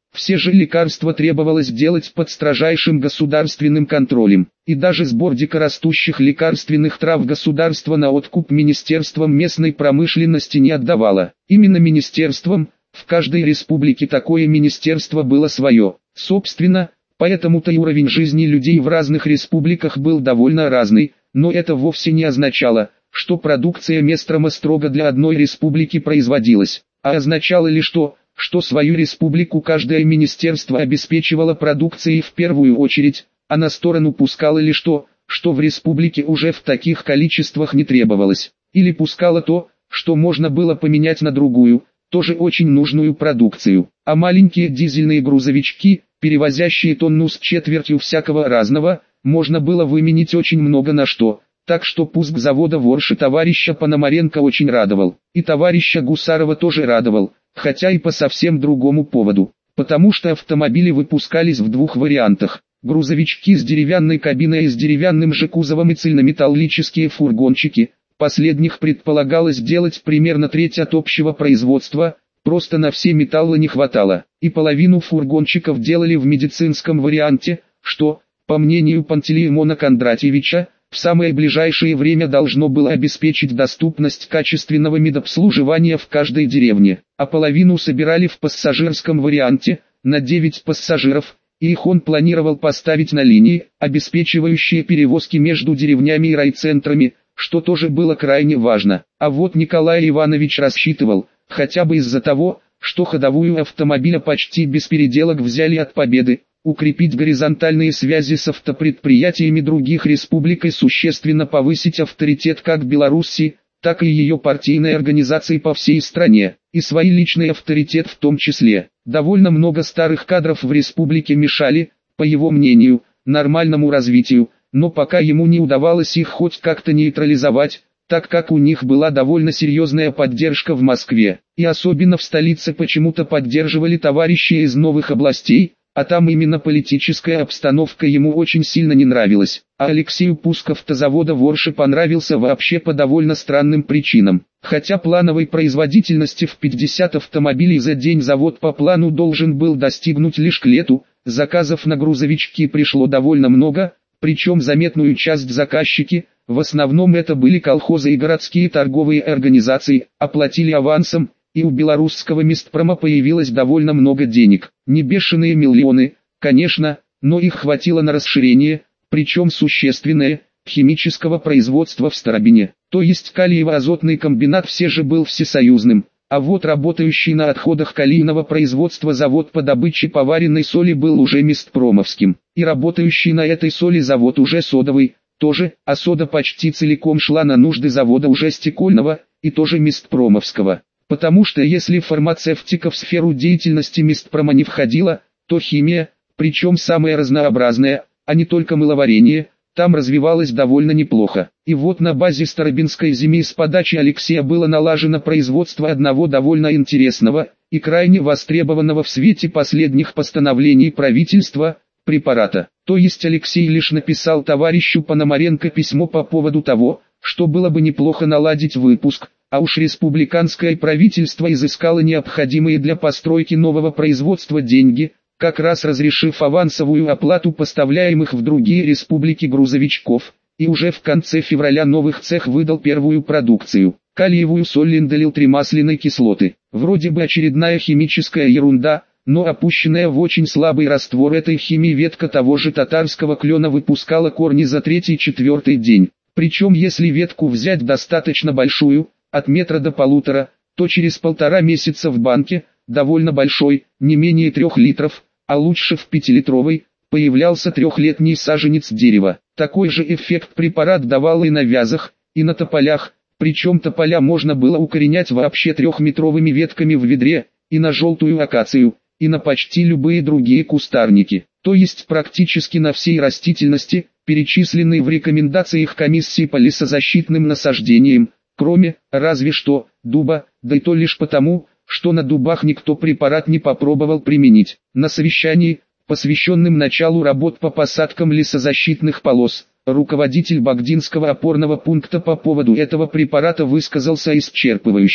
Все же лекарства требовалось делать под строжайшим государственным контролем, и даже сбор дикорастущих лекарственных трав государство на откуп министерствам местной промышленности не отдавало. Именно министерством, в каждой республике такое министерство было свое, собственно, поэтому-то и уровень жизни людей в разных республиках был довольно разный, но это вовсе не означало, что продукция Местрома строго для одной республики производилась, а означало лишь то, что свою республику каждое министерство обеспечивало продукцией в первую очередь, а на сторону пускало лишь то, что в республике уже в таких количествах не требовалось, или пускало то, что можно было поменять на другую, тоже очень нужную продукцию, а маленькие дизельные грузовички, перевозящие тонну с четвертью всякого разного, можно было выменить очень много на что. Так что пуск завода в Орше товарища Пономаренко очень радовал, и товарища Гусарова тоже радовал, хотя и по совсем другому поводу, потому что автомобили выпускались в двух вариантах: грузовички с деревянной кабиной и с деревянным же кузовом и цельнометаллические фургончики. Последних предполагалось делать примерно треть от общего производства, просто на все металлы не хватало, и половину фургончиков делали в медицинском варианте, что, по мнению Пантелеимона Кондратьевича, в самое ближайшее время должно было обеспечить доступность качественного медобслуживания в каждой деревне, а половину собирали в пассажирском варианте, на девять пассажиров, и их он планировал поставить на линии, обеспечивающие перевозки между деревнями и райцентрами, что тоже было крайне важно. А вот Николай Иванович рассчитывал, хотя бы из-за того, что ходовую автомобиля почти без переделок взяли от Победы, укрепить горизонтальные связи с автопредприятиями других республик и существенно повысить авторитет как Белоруссии, так и ее партийной организации по всей стране, и свой личный авторитет в том числе. Довольно много старых кадров в республике мешали, по его мнению, нормальному развитию, но пока ему не удавалось их хоть как-то нейтрализовать, так как у них была довольно серьезная поддержка в Москве, и особенно в столице почему-то поддерживали товарищи из новых областей, а там именно политическая обстановка ему очень сильно не нравилась, а Алексею пуск автозавода в Орше понравился вообще по довольно странным причинам. Хотя плановой производительности в пятьдесят автомобилей за день завод по плану должен был достигнуть лишь к лету, заказов на грузовички пришло довольно много, причем заметную часть заказчики, в основном это были колхозы и городские торговые организации, оплатили авансом, и у белорусского Местпрома появилось довольно много денег. Не бешеные миллионы, конечно, но их хватило на расширение, причем существенное, химического производства в Старобине. То есть калиево-азотный комбинат все же был всесоюзным, а вот работающий на отходах калийного производства завод по добыче поваренной соли был уже местпромовским, и работающий на этой соли завод уже содовый, тоже, а сода почти целиком шла на нужды завода уже стекольного, и тоже местпромовского. Потому что если фармацевтика в сферу деятельности Местпрома не входила, то химия, причем самая разнообразная, а не только мыловарение, там развивалась довольно неплохо. И вот на базе Старобинской земли с подачи Алексея было налажено производство одного довольно интересного и крайне востребованного в свете последних постановлений правительства препарата. То есть Алексей лишь написал товарищу Пономаренко письмо по поводу того, что было бы неплохо наладить выпуск, а уж республиканское правительство изыскало необходимые для постройки нового производства деньги, как раз разрешив авансовую оплату поставляемых в другие республики грузовичков, и уже в конце февраля новых цех выдал первую продукцию – калиевую соль линдолил-тримасляной кислоты. Вроде бы очередная химическая ерунда, но опущенная в очень слабый раствор этой химии ветка того же татарского клена выпускала корни за третий-четвертый день. Причем если ветку взять достаточно большую, от метра до полутора, то через полтора месяца в банке, довольно большой, не менее трех литров, а лучше в пятилитровой, появлялся трехлетний саженец дерева. Такой же эффект препарат давал и на вязах, и на тополях, причем тополя можно было укоренять вообще трехметровыми ветками в ведре, и на желтую акацию, и на почти любые другие кустарники, то есть практически на всей растительности, перечисленной в рекомендациях комиссии по лесозащитным насаждениям, кроме, разве что, дуба, да и то лишь потому, что на дубах никто препарат не попробовал применить. На совещании, посвященном началу работ по посадкам лесозащитных полос, руководитель Багдинского опорного пункта по поводу этого препарата высказался исчерпывающе.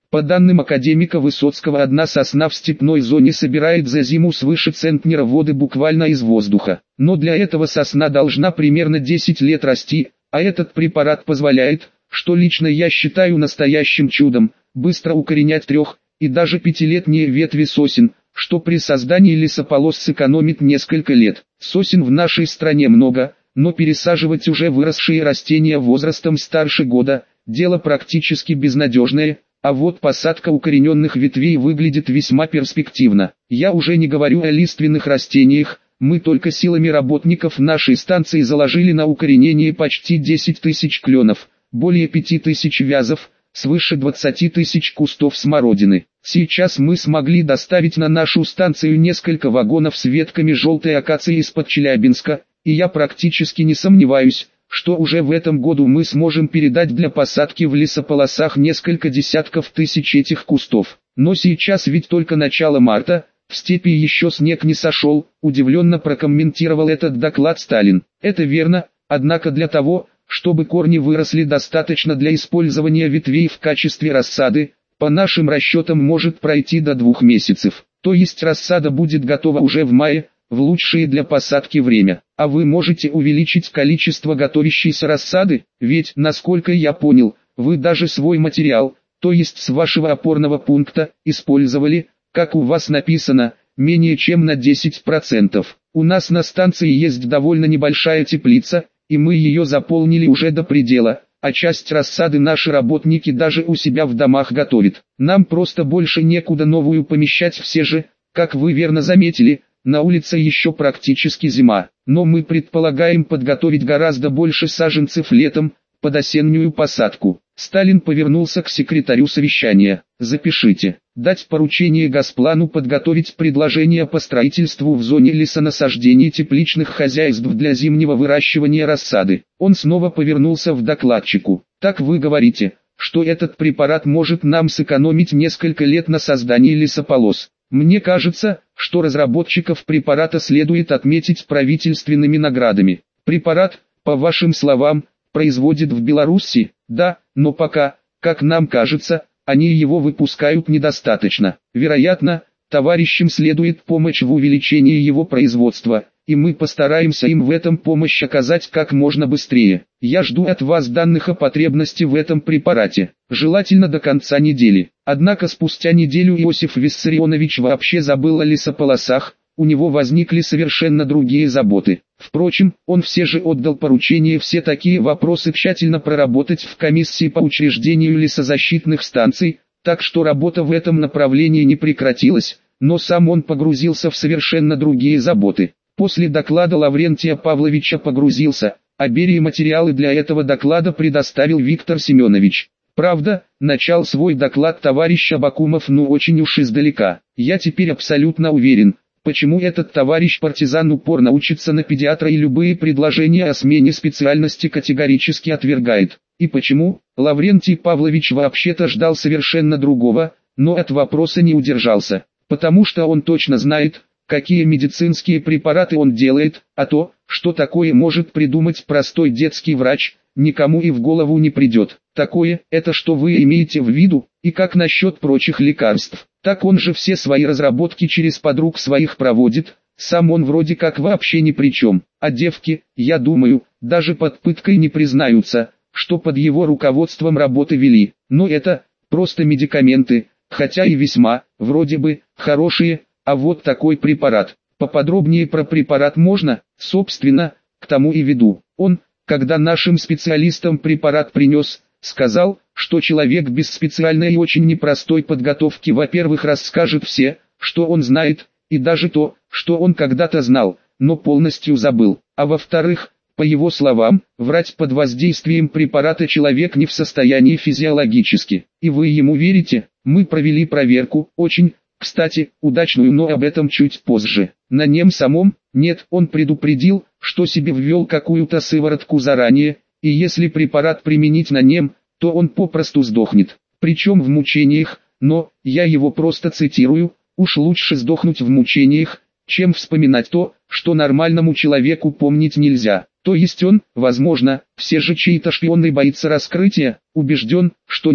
По данным академика Высоцкого, одна сосна в степной зоне собирает за зиму свыше центнера воды буквально из воздуха. Но для этого сосна должна примерно десять лет расти, а этот препарат позволяет, что лично я считаю настоящим чудом, быстро укоренять трех- и даже пятилетние ветви сосен, что при создании лесополос сэкономит несколько лет. Сосен в нашей стране много, но пересаживать уже выросшие растения возрастом старше года – дело практически безнадежное. А вот посадка укорененных ветвей выглядит весьма перспективно. Я уже не говорю о лиственных растениях, мы только силами работников нашей станции заложили на укоренение почти десять тысяч кленов, более пяти тысяч вязов, свыше двадцати тысяч кустов смородины. Сейчас мы смогли доставить на нашу станцию несколько вагонов с ветками желтой акации из-под Челябинска, и я практически не сомневаюсь, что уже в этом году мы сможем передать для посадки в лесополосах несколько десятков тысяч этих кустов. Но сейчас ведь только начало марта, в степи еще снег не сошел, удивленно прокомментировал этот доклад Сталин. Это верно, однако для того, чтобы корни выросли достаточно для использования ветвей в качестве рассады, по нашим расчетам может пройти до двух месяцев. То есть рассада будет готова уже в мае, в лучшее для посадки время. А вы можете увеличить количество готовящейся рассады, ведь, насколько я понял, вы даже свой материал, то есть с вашего опорного пункта, использовали, как у вас написано, менее чем на десять процентов. У нас на станции есть довольно небольшая теплица, и мы ее заполнили уже до предела, а часть рассады наши работники даже у себя в домах готовят. Нам просто больше некуда новую помещать, все же, как вы верно заметили, на улице еще практически зима, но мы предполагаем подготовить гораздо больше саженцев летом, под осеннюю посадку. Сталин повернулся к секретарю совещания. Запишите. Дать поручение Госплану подготовить предложение по строительству в зоне лесонасаждений тепличных хозяйств для зимнего выращивания рассады. Он снова повернулся в докладчику. Так вы говорите, что этот препарат может нам сэкономить несколько лет на создании лесополос. Мне кажется, что разработчиков препарата следует отметить правительственными наградами. Препарат, по вашим словам, производят в Беларуси, да, но пока, как нам кажется, они его выпускают недостаточно. Вероятно, товарищам следует помочь в увеличении его производства, и мы постараемся им в этом помощь оказать как можно быстрее. Я жду от вас данных о потребности в этом препарате, желательно до конца недели. Однако спустя неделю Иосиф Виссарионович вообще забыл о лесополосах, у него возникли совершенно другие заботы. Впрочем, он все же отдал поручение все такие вопросы тщательно проработать в комиссии по учреждению лесозащитных станций, так что работа в этом направлении не прекратилась, но сам он погрузился в совершенно другие заботы. После доклада Лаврентия Павловича погрузился, а Берии материалы для этого доклада предоставил Виктор Семенович. Правда, начал свой доклад товарищ Абакумов ну очень уж издалека. Я теперь абсолютно уверен, почему этот товарищ-партизан упорно учится на педиатра и любые предложения о смене специальности категорически отвергает. И почему, Лаврентий Павлович вообще-то ждал совершенно другого, но от вопроса не удержался. Потому что он точно знает, какие медицинские препараты он делает, а то, что такое может придумать простой детский врач, никому и в голову не придет. Такое, это что вы имеете в виду, и как насчет прочих лекарств? Так он же все свои разработки через подруг своих проводит, сам он вроде как вообще ни при чем. А девки, я думаю, даже под пыткой не признаются, что под его руководством работы вели. Но это, просто медикаменты, хотя и весьма, вроде бы, хорошие. А вот такой препарат. Поподробнее про препарат можно? Собственно, к тому и веду. Он, когда нашим специалистам препарат принес, сказал, что человек без специальной и очень непростой подготовки, во-первых, расскажет все, что он знает, и даже то, что он когда-то знал, но полностью забыл. А во-вторых, по его словам, врать под воздействием препарата человек не в состоянии физиологически. И вы ему верите? Мы провели проверку, очень, кстати, удачную, но об этом чуть позже. На нем самом, нет, он предупредил, что себе ввел какую-то сыворотку заранее, и если препарат применить на нем, то он попросту сдохнет. Причем в мучениях, но, я его просто цитирую, уж лучше сдохнуть в мучениях, чем вспоминать то, что нормальному человеку помнить нельзя. То есть он, возможно, все же чей-то шпионный боится раскрытия, убежден, что нет.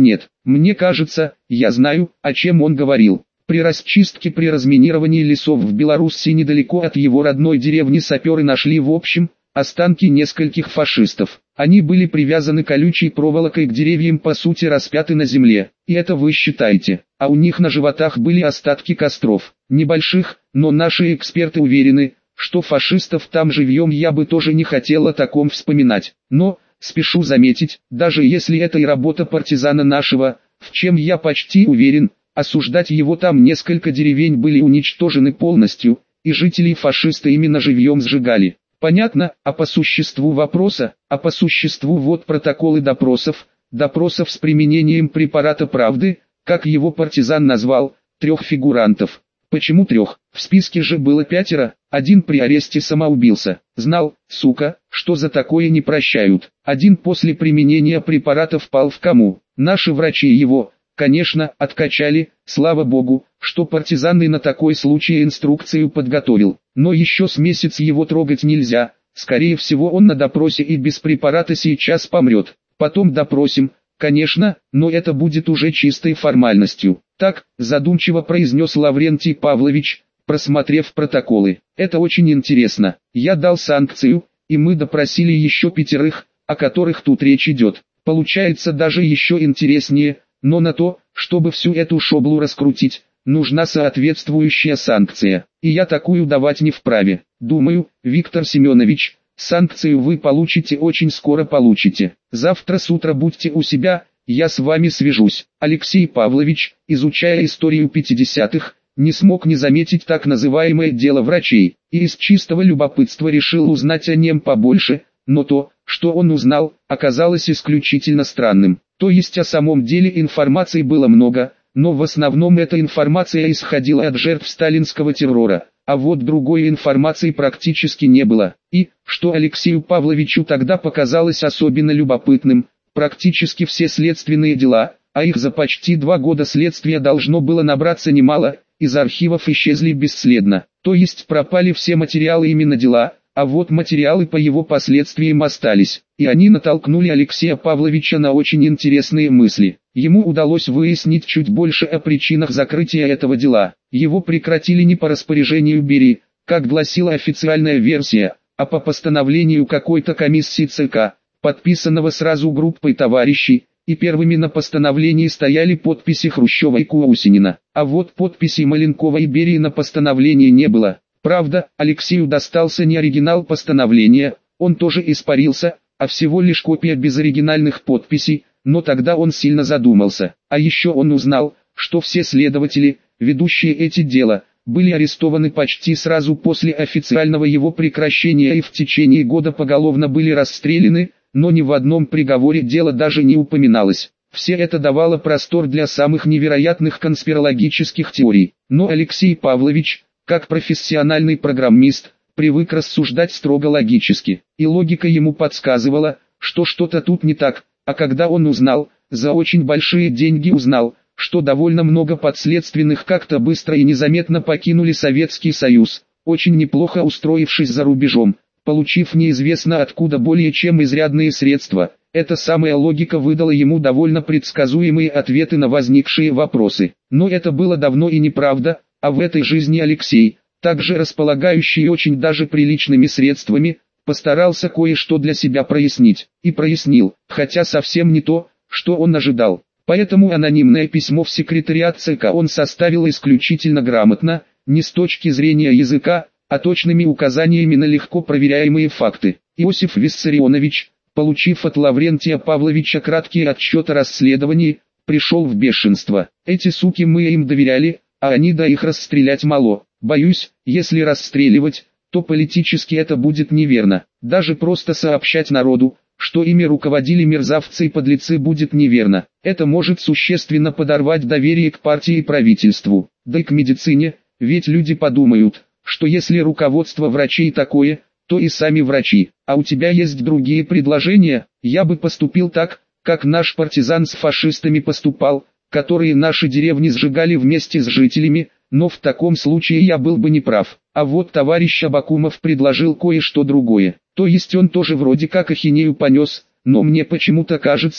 Мне кажется, я знаю, о чем он говорил. При расчистке при разминировании лесов в Белоруссии недалеко от его родной деревни саперы нашли в общем останки нескольких фашистов. Они были привязаны колючей проволокой к деревьям, по сути распяты на земле. И это вы считаете. А у них на животах были остатки костров. Небольших, но наши эксперты уверены, что фашистов там живьем я бы тоже не хотел о таком вспоминать. Но, спешу заметить, даже если это и работа партизана нашего, в чем я почти уверен, осуждать его там несколько деревень были уничтожены полностью, и жителей фашисты именно живьем сжигали. Понятно, а по существу вопроса, а по существу вот протоколы допросов, допросов с применением препарата правды, как его партизан назвал, трех фигурантов. Почему трех? В списке же было пятеро, один при аресте самоубился. Знал, сука, что за такое не прощают. Один после применения препарата впал в кому. Наши врачи его, конечно, откачали, слава богу, что партизан и на такой случай инструкцию подготовил. Но еще с месяц его трогать нельзя, скорее всего он на допросе и без препарата сейчас помрет. Потом допросим, конечно, но это будет уже чистой формальностью. Так, задумчиво произнес Лаврентий Павлович, просмотрев протоколы. Это очень интересно. Я дал санкцию, и мы допросили еще пятерых, о которых тут речь идет. Получается даже еще интереснее, но на то, чтобы всю эту шоблу раскрутить, нужна соответствующая санкция. И я такую давать не вправе. Думаю, Виктор Семенович, санкцию вы получите очень скоро получите. Завтра с утра будьте у себя, я с вами свяжусь. Алексей Павлович, изучая историю пятидесятых, не смог не заметить так называемое дело врачей, и из чистого любопытства решил узнать о нем побольше, но то, что он узнал, оказалось исключительно странным. То есть о самом деле информации было много, но в основном эта информация исходила от жертв сталинского террора, а вот другой информации практически не было. И, что Алексею Павловичу тогда показалось особенно любопытным, практически все следственные дела, а их за почти два года следствия должно было набраться немало, из архивов исчезли бесследно. То есть пропали все материалы именно дела, а вот материалы по его последствиям остались. И они натолкнули Алексея Павловича на очень интересные мысли. Ему удалось выяснить чуть больше о причинах закрытия этого дела. Его прекратили не по распоряжению Берии, как гласила официальная версия, а по постановлению какой-то комиссии ЦК, подписанного сразу группой товарищей, и первыми на постановлении стояли подписи Хрущева и Куаусинина. А вот подписей Маленкова и Берии на постановлении не было. Правда, Алексею достался не оригинал постановления, он тоже испарился, а всего лишь копия без оригинальных подписей, но тогда он сильно задумался. А еще он узнал, что все следователи, ведущие эти дела, были арестованы почти сразу после официального его прекращения и в течение года поголовно были расстреляны, но ни в одном приговоре дело даже не упоминалось. Все это давало простор для самых невероятных конспирологических теорий. Но Алексей Павлович, как профессиональный программист, привык рассуждать строго логически. И логика ему подсказывала, что что-то тут не так, а когда он узнал, за очень большие деньги узнал, что довольно много подследственных как-то быстро и незаметно покинули Советский Союз, очень неплохо устроившись за рубежом, получив неизвестно откуда более чем изрядные средства. Эта самая логика выдала ему довольно предсказуемые ответы на возникшие вопросы. Но это было давно и неправда, а в этой жизни Алексей, также располагающий очень даже приличными средствами, постарался кое-что для себя прояснить. И прояснил, хотя совсем не то, что он ожидал. Поэтому анонимное письмо в секретариат ЦК он составил исключительно грамотно, не с точки зрения языка, а точными указаниями на легко проверяемые факты. Иосиф Виссарионович, получив от Лаврентия Павловича краткий отчет о расследовании, пришел в бешенство. Эти суки мы им доверяли, а они да их расстрелять мало. Боюсь, если расстреливать, то политически это будет неверно. Даже просто сообщать народу, что ими руководили мерзавцы и подлецы, будет неверно. Это может существенно подорвать доверие к партии и правительству, да и к медицине, ведь люди подумают, что если руководство врачей такое, то и сами врачи. А у тебя есть другие предложения? Я бы поступил так, как наш партизан с фашистами поступал, которые наши деревни сжигали вместе с жителями, но в таком случае я был бы неправ. А вот товарищ Абакумов предложил кое-что другое. То есть он тоже вроде как ахинею понес, но мне почему-то кажется,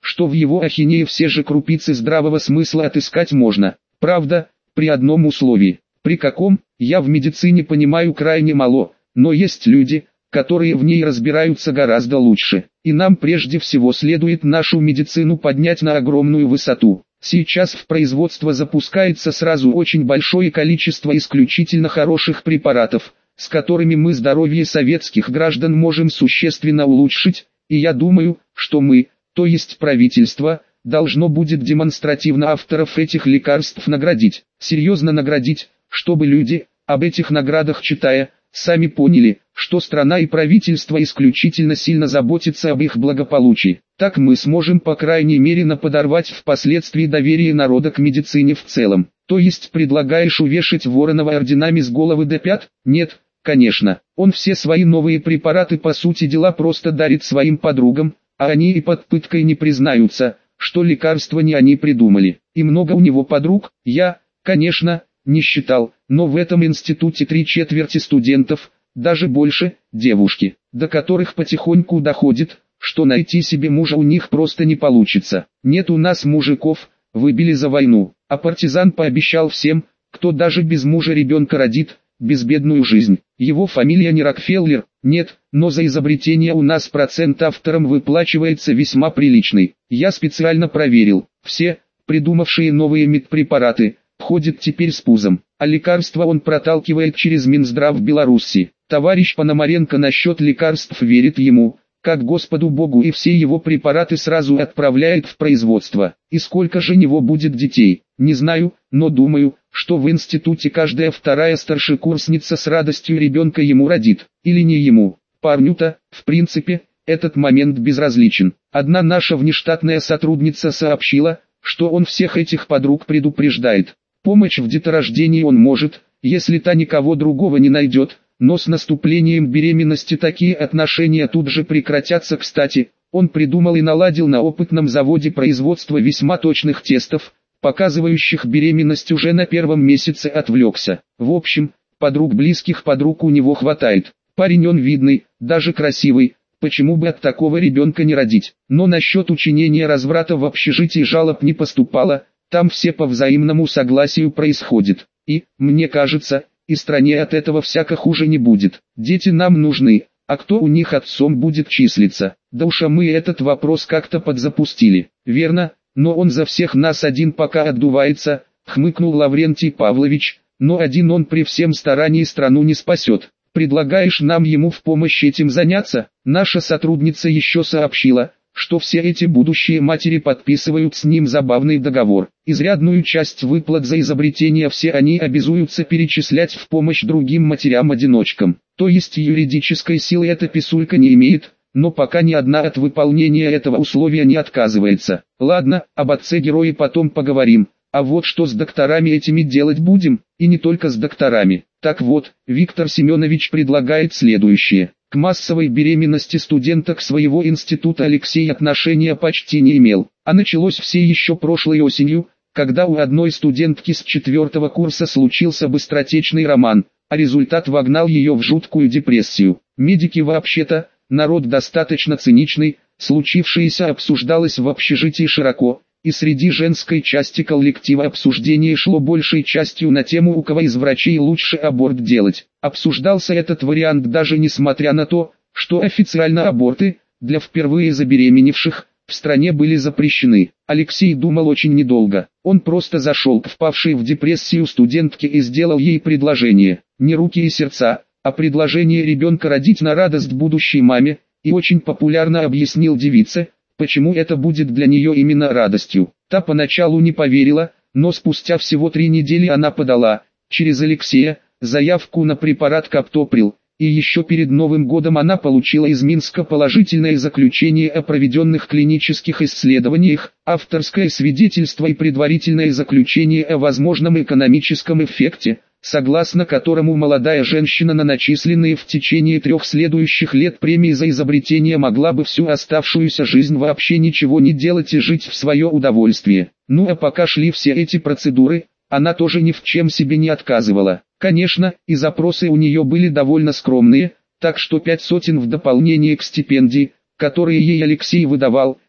что в его ахинее все же крупицы здравого смысла отыскать можно. Правда, при одном условии. При каком, я в медицине понимаю крайне мало, но есть люди, которые в ней разбираются гораздо лучше. И нам прежде всего следует нашу медицину поднять на огромную высоту. Сейчас в производство запускается сразу очень большое количество исключительно хороших препаратов, с которыми мы здоровье советских граждан можем существенно улучшить, и я думаю, что мы, то есть правительство, должно будет демонстративно авторов этих лекарств наградить, серьезно наградить, чтобы люди, об этих наградах читая, сами поняли, что страна и правительство исключительно сильно заботятся об их благополучии. Так мы сможем по крайней мере наподорвать впоследствии доверие народа к медицине в целом. То есть предлагаешь увешать Воронова орденами с головы до пят? Нет, конечно. Он все свои новые препараты по сути дела просто дарит своим подругам, а они и под пыткой не признаются, что лекарства не они придумали. И много у него подруг, я, конечно, не считал, но в этом институте три четверти студентов, даже больше, девушки, до которых потихоньку доходит, что найти себе мужа у них просто не получится. Нет у нас мужиков, выбили за войну, а партизан пообещал всем, кто даже без мужа ребенка родит, безбедную жизнь. Его фамилия не Рокфеллер, нет, но за изобретение у нас процент авторам выплачивается весьма приличный. Я специально проверил, все, придумавшие новые медпрепараты, ходит теперь с пузом, а лекарства он проталкивает через Минздрав Беларуси. Товарищ Пономаренко насчет лекарств верит ему, как Господу Богу, и все его препараты сразу отправляет в производство. И сколько же него будет детей, не знаю, но думаю, что в институте каждая вторая старшекурсница с радостью ребенка ему родит, или не ему. Парню-то, в принципе, этот момент безразличен. Одна наша внештатная сотрудница сообщила, что он всех этих подруг предупреждает. Помощь в деторождении он может, если та никого другого не найдет, но с наступлением беременности такие отношения тут же прекратятся. Кстати, он придумал и наладил на опытном заводе производство весьма точных тестов, показывающих беременность уже на первом месяце. Отвлекся. В общем, подруг близких подруг у него хватает. Парень он видный, даже красивый, почему бы от такого ребенка не родить. Но насчет учинения разврата в общежитии жалоб не поступало, там все по взаимному согласию происходит. И, мне кажется, и стране от этого всяко хуже не будет. Дети нам нужны, а кто у них отцом будет числиться? Да уж, а мы этот вопрос как-то подзапустили. Верно, но он за всех нас один пока отдувается, хмыкнул Лаврентий Павлович, но один он при всем старании страну не спасет. Предлагаешь нам ему в помощь этим заняться? Наша сотрудница еще сообщила, что все эти будущие матери подписывают с ним забавный договор. Изрядную часть выплат за изобретение все они обязуются перечислять в помощь другим матерям-одиночкам. То есть юридической силы эта писулька не имеет, но пока ни одна от выполнения этого условия не отказывается. Ладно, об отце героя потом поговорим. А вот что с докторами этими делать будем, и не только с докторами. Так вот, Виктор Семенович предлагает следующее. К массовой беременности студенток своего института Алексей отношения почти не имел, а началось все еще прошлой осенью, когда у одной студентки с четвертого курса случился быстротечный роман, а результат вогнал ее в жуткую депрессию. Медики вообще-то, народ достаточно циничный, случившееся обсуждалось в общежитии широко, и среди женской части коллектива обсуждение шло большей частью на тему, у кого из врачей лучше аборт делать. Обсуждался этот вариант даже несмотря на то, что официально аборты, для впервые забеременевших, в стране были запрещены. Алексей думал очень недолго. Он просто зашел к впавшей в депрессию студентке и сделал ей предложение. Не руки и сердца, а предложение ребенка родить на радость будущей маме, и очень популярно объяснил девице, почему это будет для нее именно радостью. Та поначалу не поверила, но спустя всего три недели она подала, через Алексея, заявку на препарат Каптоприл, и еще перед Новым годом она получила из Минска положительное заключение о проведенных клинических исследованиях, авторское свидетельство и предварительное заключение о возможном экономическом эффекте, согласно которому молодая женщина на начисленные в течение трех следующих лет премии за изобретение могла бы всю оставшуюся жизнь вообще ничего не делать и жить в свое удовольствие. Ну а пока шли все эти процедуры, она тоже ни в чем себе не отказывала. Конечно, и запросы у нее были довольно скромные, так что пять сотен в дополнение к стипендии, которые ей Алексей выдавал,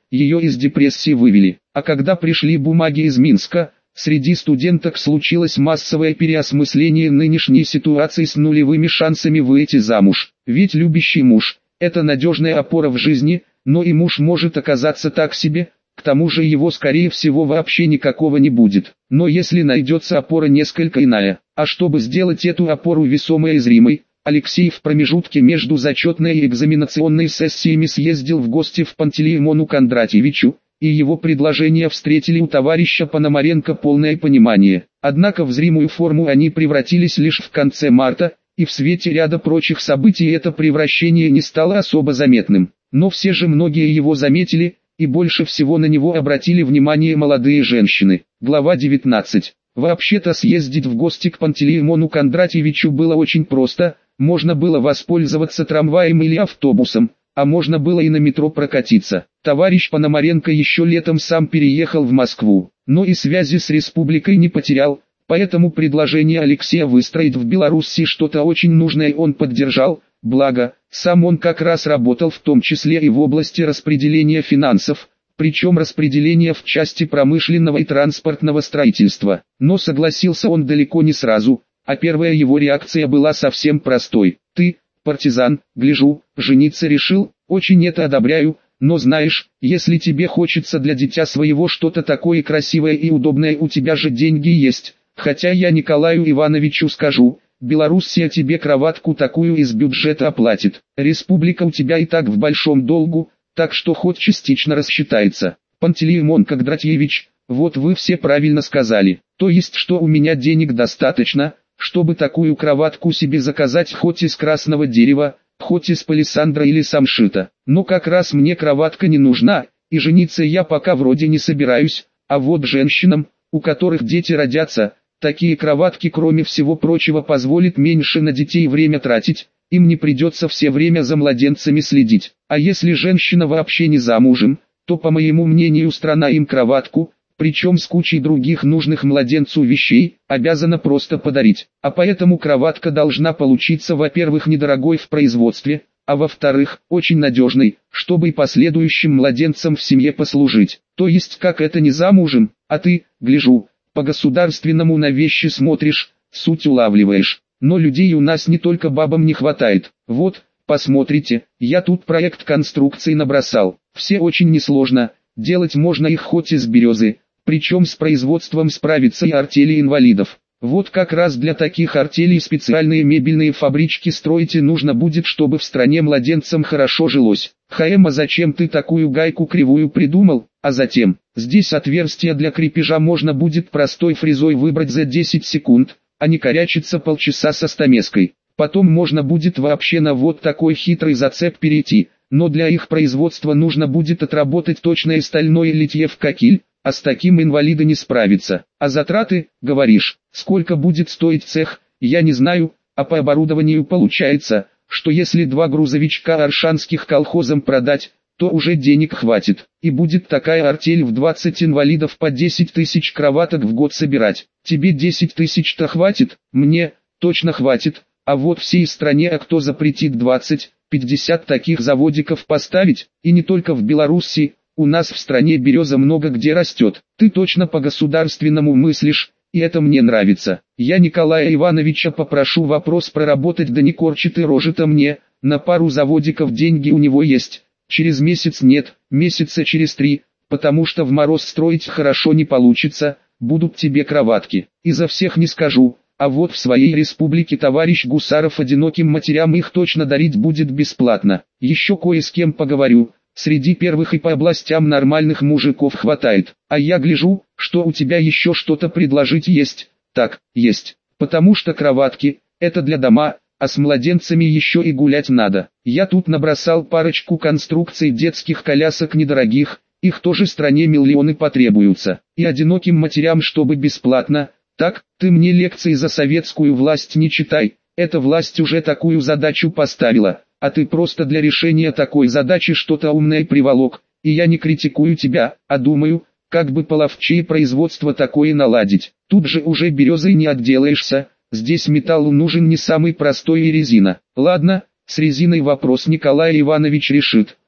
ее из депрессии вывели. А когда пришли бумаги из Минска, среди студенток случилось массовое переосмысление нынешней ситуации с нулевыми шансами выйти замуж. Ведь любящий муж – это надежная опора в жизни, но и муж может оказаться так себе, к тому же его скорее всего вообще никакого не будет. Но если найдется опора несколько иная, а чтобы сделать эту опору весомой и зримой, Алексей в промежутке между зачетной и экзаменационной сессиями съездил в гости в Пантелеймону Кондратьевичу, и его предложения встретили у товарища Пономаренко полное понимание. Однако в зримую форму они превратились лишь в конце марта, и в свете ряда прочих событий это превращение не стало особо заметным. Но все же многие его заметили, и больше всего на него обратили внимание молодые женщины. Глава девятнадцать. Вообще-то съездить в гости к Пантелеймону Кондратьевичу было очень просто, можно было воспользоваться трамваем или автобусом, а можно было и на метро прокатиться. Товарищ Пономаренко еще летом сам переехал в Москву, но и связи с республикой не потерял, поэтому предложение Алексея выстроить в Белоруссии что-то очень нужное он поддержал, благо, сам он как раз работал в том числе и в области распределения финансов, причем распределения в части промышленного и транспортного строительства. Но согласился он далеко не сразу, а первая его реакция была совсем простой. «Ты, партизан, гляжу, жениться решил, очень это одобряю, но знаешь, если тебе хочется для дитя своего что-то такое красивое и удобное, у тебя же деньги есть, хотя я Николаю Ивановичу скажу, Белоруссия тебе кроватку такую из бюджета оплатит, республика у тебя и так в большом долгу, так что хоть частично рассчитается». Пантелеймон Кондратьевич, вот вы все правильно сказали, то есть что у меня денег достаточно, чтобы такую кроватку себе заказать хоть из красного дерева, хоть из палисандра или самшита. Но как раз мне кроватка не нужна, и жениться я пока вроде не собираюсь, а вот женщинам, у которых дети родятся, такие кроватки кроме всего прочего позволят меньше на детей время тратить, им не придется все время за младенцами следить. А если женщина вообще не замужем, то по моему мнению страна им кроватку, причем с кучей других нужных младенцу вещей, обязана просто подарить. А поэтому кроватка должна получиться, во-первых, недорогой в производстве, а во-вторых, очень надежной, чтобы и последующим младенцам в семье послужить. То есть как это не замужем, а ты, гляжу, по-государственному на вещи смотришь, суть улавливаешь. Но людей у нас не только бабам не хватает. Вот, посмотрите, я тут проект конструкции набросал. Все очень несложно, делать можно их хоть из березы. Причем с производством справится и артели инвалидов. Вот как раз для таких артелей специальные мебельные фабрички строить и нужно будет, чтобы в стране младенцам хорошо жилось. Хаэм, а зачем ты такую гайку кривую придумал? А затем, здесь отверстие для крепежа можно будет простой фрезой выбрать за десять секунд, а не корячиться полчаса со стамеской. Потом можно будет вообще на вот такой хитрый зацеп перейти, но для их производства нужно будет отработать точное стальное литье в кокиль, а с таким инвалиды не справятся. А затраты, говоришь, сколько будет стоить цех, я не знаю, а по оборудованию получается, что если два грузовичка аршанских колхозам продать, то уже денег хватит, и будет такая артель в двадцать инвалидов по десять тысяч кроваток в год собирать. Тебе десять тысяч-то хватит, мне, точно хватит, а вот всей стране, а кто запретит двадцать-пятьдесят таких заводиков поставить, и не только в Белоруссии. У нас в стране береза много где растет. Ты точно по-государственному мыслишь, и это мне нравится. Я Николая Ивановича попрошу вопрос проработать, да не корчит и рожи-то мне. На пару заводиков деньги у него есть. Через месяц нет, месяца через три, потому что в мороз строить хорошо не получится, будут тебе кроватки. И за всех не скажу, а вот в своей республике товарищ Гусаров одиноким матерям их точно дарить будет бесплатно. Еще кое с кем поговорю. Среди первых и по областям нормальных мужиков хватает, а я гляжу, что у тебя еще что-то предложить есть. Так, есть, потому что кроватки, это для дома, а с младенцами еще и гулять надо. Я тут набросал парочку конструкций детских колясок недорогих, их тоже стране миллионы потребуются. И одиноким матерям чтобы бесплатно. Так, ты мне лекции за советскую власть не читай, эта власть уже такую задачу поставила. А ты просто для решения такой задачи что-то умное приволок, и я не критикую тебя, а думаю, как бы половчее производство такое наладить. Тут же уже березой не отделаешься, здесь металл нужен не самый простой и резина. Ладно, с резиной вопрос Николай Иванович решит,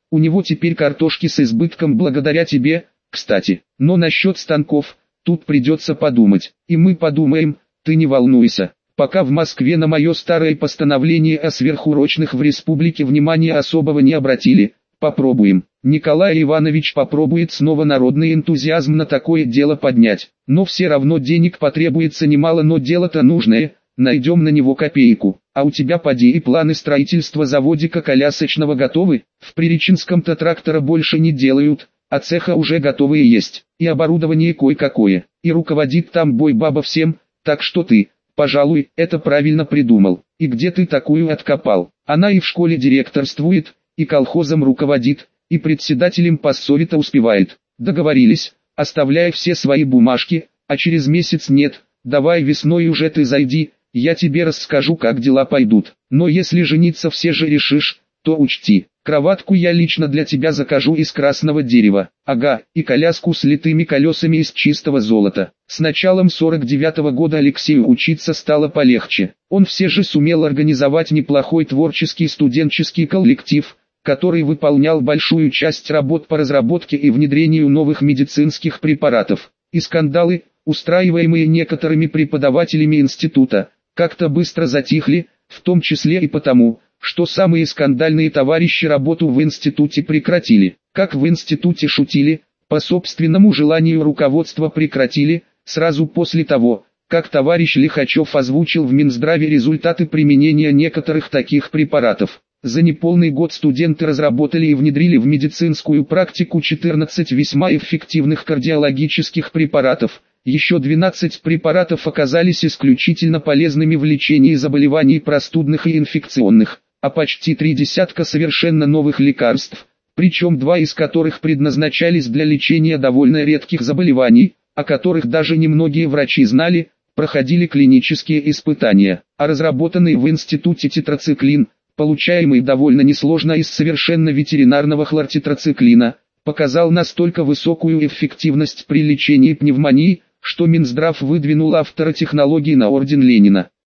У него теперь картошки с избытком благодаря тебе, кстати. Но насчет станков, тут придется подумать. И мы подумаем, ты не волнуйся. Пока в Москве на мое старое постановление о сверхурочных в республике внимания особого не обратили. Попробуем. Николай Иванович попробует снова народный энтузиазм на такое дело поднять. Но все равно денег потребуется немало, но дело-то нужное, найдем на него копейку. А у тебя поди и планы строительства заводика колясочного готовы? В Приреченском-то трактора больше не делают, а цеха уже готовые есть. И оборудование кое-какое. И руководит там бой-баба всем, так что ты, пожалуй, это правильно придумал. И где ты такую откопал? Она и в школе директорствует, и колхозом руководит, и председателем поссовета успевает. Договорились, оставляй все свои бумажки, а через месяц нет, давай весной уже ты зайди, я тебе расскажу, как дела пойдут. Но если жениться все же решишь, то учти, кроватку я лично для тебя закажу из красного дерева, ага, и коляску с литыми колесами из чистого золота. С началом сорок девятого года Алексею учиться стало полегче. Он все же сумел организовать неплохой творческий студенческий коллектив, который выполнял большую часть работ по разработке и внедрению новых медицинских препаратов. И скандалы, устраиваемые некоторыми преподавателями института, как-то быстро затихли, в том числе и потому, что самые скандальные товарищи работу в институте прекратили. Как в институте шутили, по собственному желанию руководства прекратили, сразу после того, как товарищ Лихачев озвучил в Минздраве результаты применения некоторых таких препаратов. За неполный год студенты разработали и внедрили в медицинскую практику четырнадцать весьма эффективных кардиологических препаратов. Еще двенадцать препаратов оказались исключительно полезными в лечении заболеваний простудных и инфекционных, а почти три десятка совершенно новых лекарств, причем два из которых предназначались для лечения довольно редких заболеваний, о которых даже немногие врачи знали, проходили клинические испытания. А разработанный в институте тетрациклин, получаемый довольно несложно из совершенно ветеринарного хлортетрациклина, показал настолько высокую эффективность при лечении пневмонии, что Минздрав выдвинул автора технологии на орден Ленина.